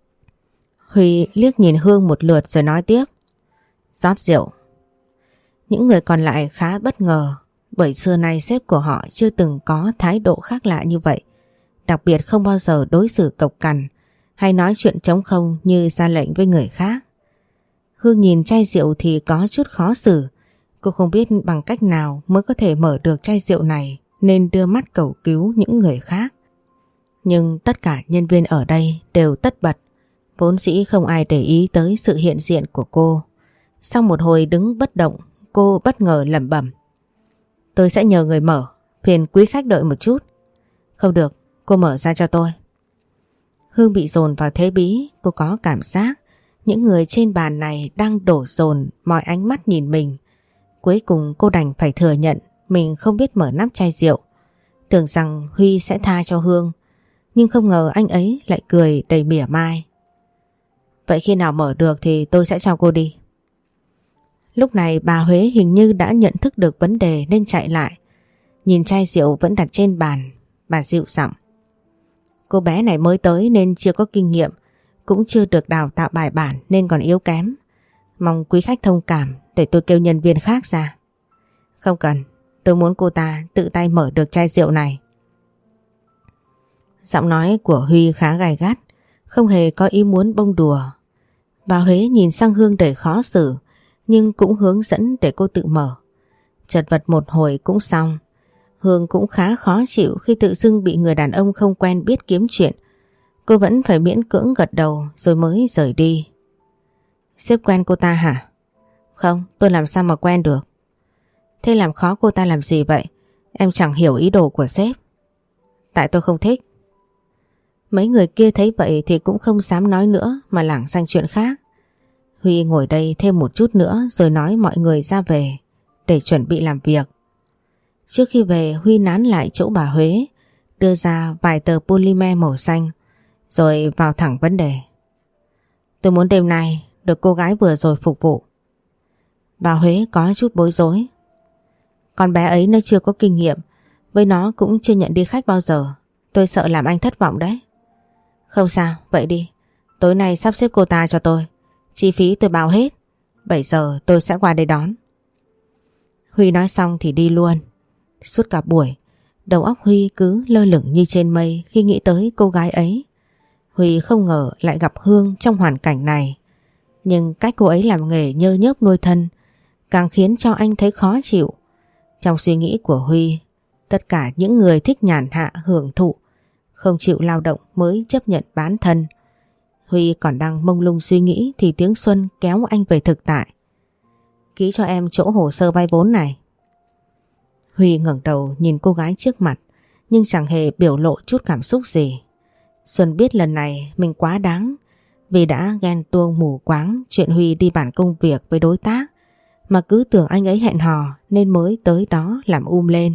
Huy liếc nhìn Hương một lượt rồi nói tiếp. Rót rượu. Những người còn lại khá bất ngờ, bởi xưa nay sếp của họ chưa từng có thái độ khác lạ như vậy. Đặc biệt không bao giờ đối xử cộc cằn hay nói chuyện trống không như ra lệnh với người khác. Hương nhìn chai rượu thì có chút khó xử. Cô không biết bằng cách nào mới có thể mở được chai rượu này nên đưa mắt cầu cứu những người khác. Nhưng tất cả nhân viên ở đây đều tất bật, vốn dĩ không ai để ý tới sự hiện diện của cô. Sau một hồi đứng bất động, cô bất ngờ lẩm bẩm. Tôi sẽ nhờ người mở, phiền quý khách đợi một chút. Không được, cô mở ra cho tôi. Hương bị dồn vào thế bí, cô có cảm giác những người trên bàn này đang đổ dồn mọi ánh mắt nhìn mình. Cuối cùng cô đành phải thừa nhận mình không biết mở nắp chai rượu. Tưởng rằng Huy sẽ tha cho Hương, nhưng không ngờ anh ấy lại cười đầy mỉa mai. Vậy khi nào mở được thì tôi sẽ cho cô đi. Lúc này bà Huế hình như đã nhận thức được vấn đề nên chạy lại. Nhìn chai rượu vẫn đặt trên bàn, bà dịu giọng. Cô bé này mới tới nên chưa có kinh nghiệm, cũng chưa được đào tạo bài bản nên còn yếu kém. Mong quý khách thông cảm để tôi kêu nhân viên khác ra. Không cần, tôi muốn cô ta tự tay mở được chai rượu này. Giọng nói của Huy khá gay gắt, không hề có ý muốn bông đùa. Bà Huế nhìn sang Hương đầy khó xử, nhưng cũng hướng dẫn để cô tự mở. Chật vật một hồi cũng xong. Hương cũng khá khó chịu khi tự dưng bị người đàn ông không quen biết kiếm chuyện. Cô vẫn phải miễn cưỡng gật đầu rồi mới rời đi. Sếp quen cô ta hả? Không, tôi làm sao mà quen được. Thế làm khó cô ta làm gì vậy? Em chẳng hiểu ý đồ của sếp. Tại tôi không thích. Mấy người kia thấy vậy thì cũng không dám nói nữa mà lảng sang chuyện khác. Huy ngồi đây thêm một chút nữa rồi nói mọi người ra về để chuẩn bị làm việc. Trước khi về, Huy nán lại chỗ bà Huế, đưa ra vài tờ polymer màu xanh rồi vào thẳng vấn đề. Tôi muốn đêm nay được cô gái vừa rồi phục vụ. Bà Huế có chút bối rối. Con bé ấy nó chưa có kinh nghiệm, với nó cũng chưa nhận đi khách bao giờ. Tôi sợ làm anh thất vọng đấy. Không sao, vậy đi. Tối nay sắp xếp cô ta cho tôi. Chi phí tôi bao hết. bảy giờ tôi sẽ qua đây đón. Huy nói xong thì đi luôn. Suốt cả buổi, đầu óc Huy cứ lơ lửng như trên mây khi nghĩ tới cô gái ấy. Huy không ngờ lại gặp Hương trong hoàn cảnh này. Nhưng cách cô ấy làm nghề nhơ nhớp nuôi thân càng khiến cho anh thấy khó chịu. Trong suy nghĩ của Huy, tất cả những người thích nhàn hạ hưởng thụ, không chịu lao động mới chấp nhận bán thân. Huy còn đang mông lung suy nghĩ thì tiếng Xuân kéo anh về thực tại. Ký cho em chỗ hồ sơ vay vốn này. Huy ngẩng đầu nhìn cô gái trước mặt nhưng chẳng hề biểu lộ chút cảm xúc gì. Xuân biết lần này mình quá đáng vì đã ghen tuông mù quáng chuyện Huy đi bàn công việc với đối tác mà cứ tưởng anh ấy hẹn hò nên mới tới đó làm um lên.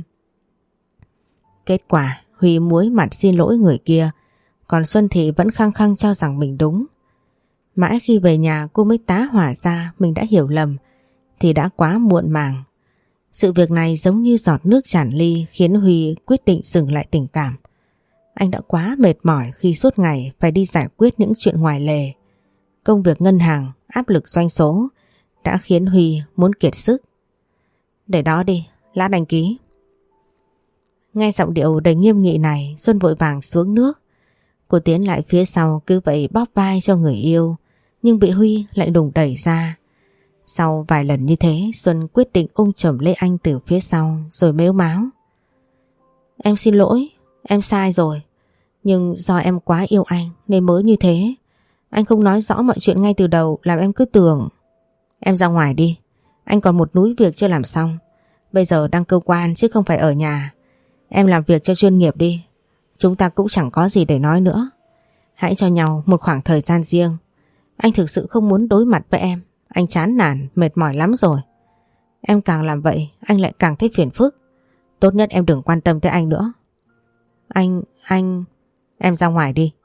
Kết quả Huy muối mặt xin lỗi người kia, còn Xuân thì vẫn khăng khăng cho rằng mình đúng. Mãi khi về nhà cô mới tá hỏa ra mình đã hiểu lầm thì đã quá muộn màng. Sự việc này giống như giọt nước tràn ly khiến Huy quyết định dừng lại tình cảm. Anh đã quá mệt mỏi khi suốt ngày phải đi giải quyết những chuyện ngoài lề. Công việc ngân hàng, áp lực doanh số đã khiến Huy muốn kiệt sức. Để đó đi, lát đăng ký. Nghe giọng điệu đầy nghiêm nghị này, Xuân vội vàng xuống nước. Cô tiến lại phía sau cứ vậy bóp vai cho người yêu, nhưng bị Huy lại đùng đẩy ra. Sau vài lần như thế, Xuân quyết định ôm chầm lấy anh từ phía sau rồi mếu máo. Em xin lỗi, em sai rồi. Nhưng do em quá yêu anh nên mới như thế. Anh không nói rõ mọi chuyện ngay từ đầu làm em cứ tưởng. Em ra ngoài đi, anh còn một núi việc chưa làm xong. Bây giờ đang cơ quan chứ không phải ở nhà. Em làm việc cho chuyên nghiệp đi. Chúng ta cũng chẳng có gì để nói nữa. Hãy cho nhau một khoảng thời gian riêng. Anh thực sự không muốn đối mặt với em. Anh chán nản, mệt mỏi lắm rồi. Em càng làm vậy, anh lại càng thấy phiền phức. Tốt nhất em đừng quan tâm tới anh nữa. Anh, anh... Em ra ngoài đi.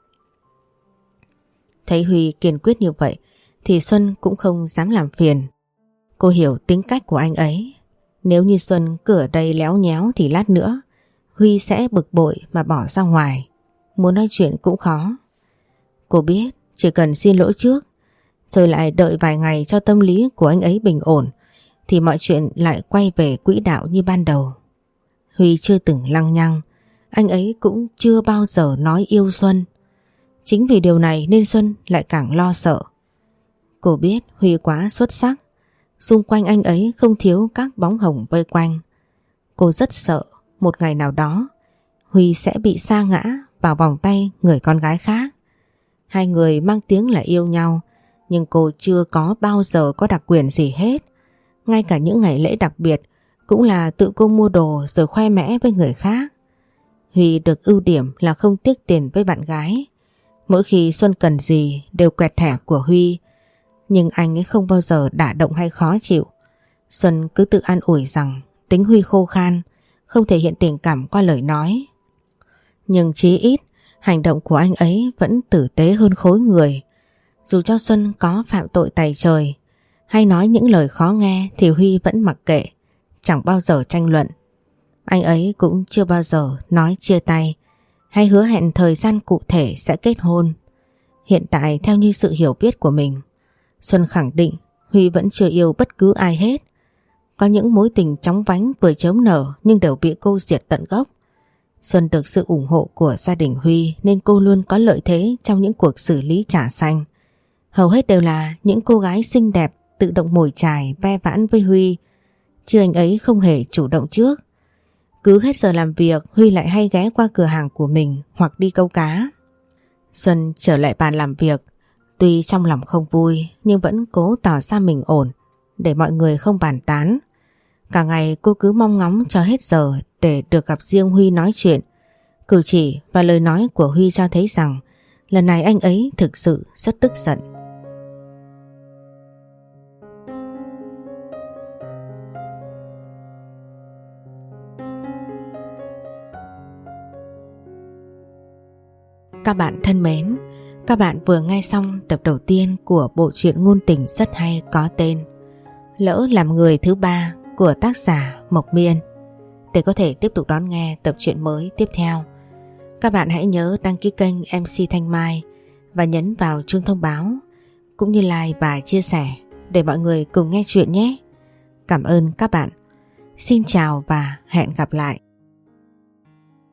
Thấy Huy kiên quyết như vậy thì Xuân cũng không dám làm phiền. Cô hiểu tính cách của anh ấy. Nếu như Xuân cứ ở đây léo nhéo thì lát nữa Huy sẽ bực bội mà bỏ ra ngoài. Muốn nói chuyện cũng khó. Cô biết chỉ cần xin lỗi trước rồi lại đợi vài ngày cho tâm lý của anh ấy bình ổn thì mọi chuyện lại quay về quỹ đạo như ban đầu. Huy chưa từng lăng nhăng, anh ấy cũng chưa bao giờ nói yêu Xuân. Chính vì điều này nên Xuân lại càng lo sợ. Cô biết Huy quá xuất sắc, xung quanh anh ấy không thiếu các bóng hồng vây quanh. Cô rất sợ một ngày nào đó Huy sẽ bị sa ngã vào vòng tay người con gái khác. Hai người mang tiếng là yêu nhau, nhưng cô chưa có bao giờ có đặc quyền gì hết. Ngay cả những ngày lễ đặc biệt cũng là tự cô mua đồ rồi khoe mẽ với người khác. Huy được ưu điểm là không tiếc tiền với bạn gái. Mỗi khi Xuân cần gì đều quẹt thẻ của Huy, nhưng anh ấy không bao giờ đả động hay khó chịu. Xuân cứ tự an ủi rằng tính Huy khô khan, không thể hiện tình cảm qua lời nói. Nhưng chí ít, hành động của anh ấy vẫn tử tế hơn khối người. Dù cho Xuân có phạm tội tày trời hay nói những lời khó nghe thì Huy vẫn mặc kệ, chẳng bao giờ tranh luận. Anh ấy cũng chưa bao giờ nói chia tay hay hứa hẹn thời gian cụ thể sẽ kết hôn. Hiện tại theo như sự hiểu biết của mình, Xuân khẳng định Huy vẫn chưa yêu bất cứ ai hết. Có những mối tình chóng vánh vừa chớm nở nhưng đều bị cô diệt tận gốc. Xuân được sự ủng hộ của gia đình Huy nên cô luôn có lợi thế trong những cuộc xử lý trả xanh. Hầu hết đều là những cô gái xinh đẹp tự động mồi chài ve vãn với Huy, chứ anh ấy không hề chủ động trước. Cứ hết giờ làm việc, Huy lại hay ghé qua cửa hàng của mình hoặc đi câu cá. Xuân trở lại bàn làm việc, tuy trong lòng không vui nhưng vẫn cố tỏ ra mình ổn để mọi người không bàn tán. Cả ngày cô cứ mong ngóng cho hết giờ để được gặp riêng Huy nói chuyện. Cử chỉ và lời nói của Huy cho thấy rằng lần này anh ấy thực sự rất tức giận. Các bạn thân mến, các bạn vừa nghe xong tập đầu tiên của bộ truyện ngôn tình rất hay có tên Lỡ Làm Người Thứ Ba của tác giả Mộc Miên. Để có thể tiếp tục đón nghe tập truyện mới tiếp theo, các bạn hãy nhớ đăng ký kênh em xê Thanh Mai và nhấn vào chuông thông báo, cũng như like và chia sẻ để mọi người cùng nghe chuyện nhé. Cảm ơn các bạn. Xin chào và hẹn gặp lại.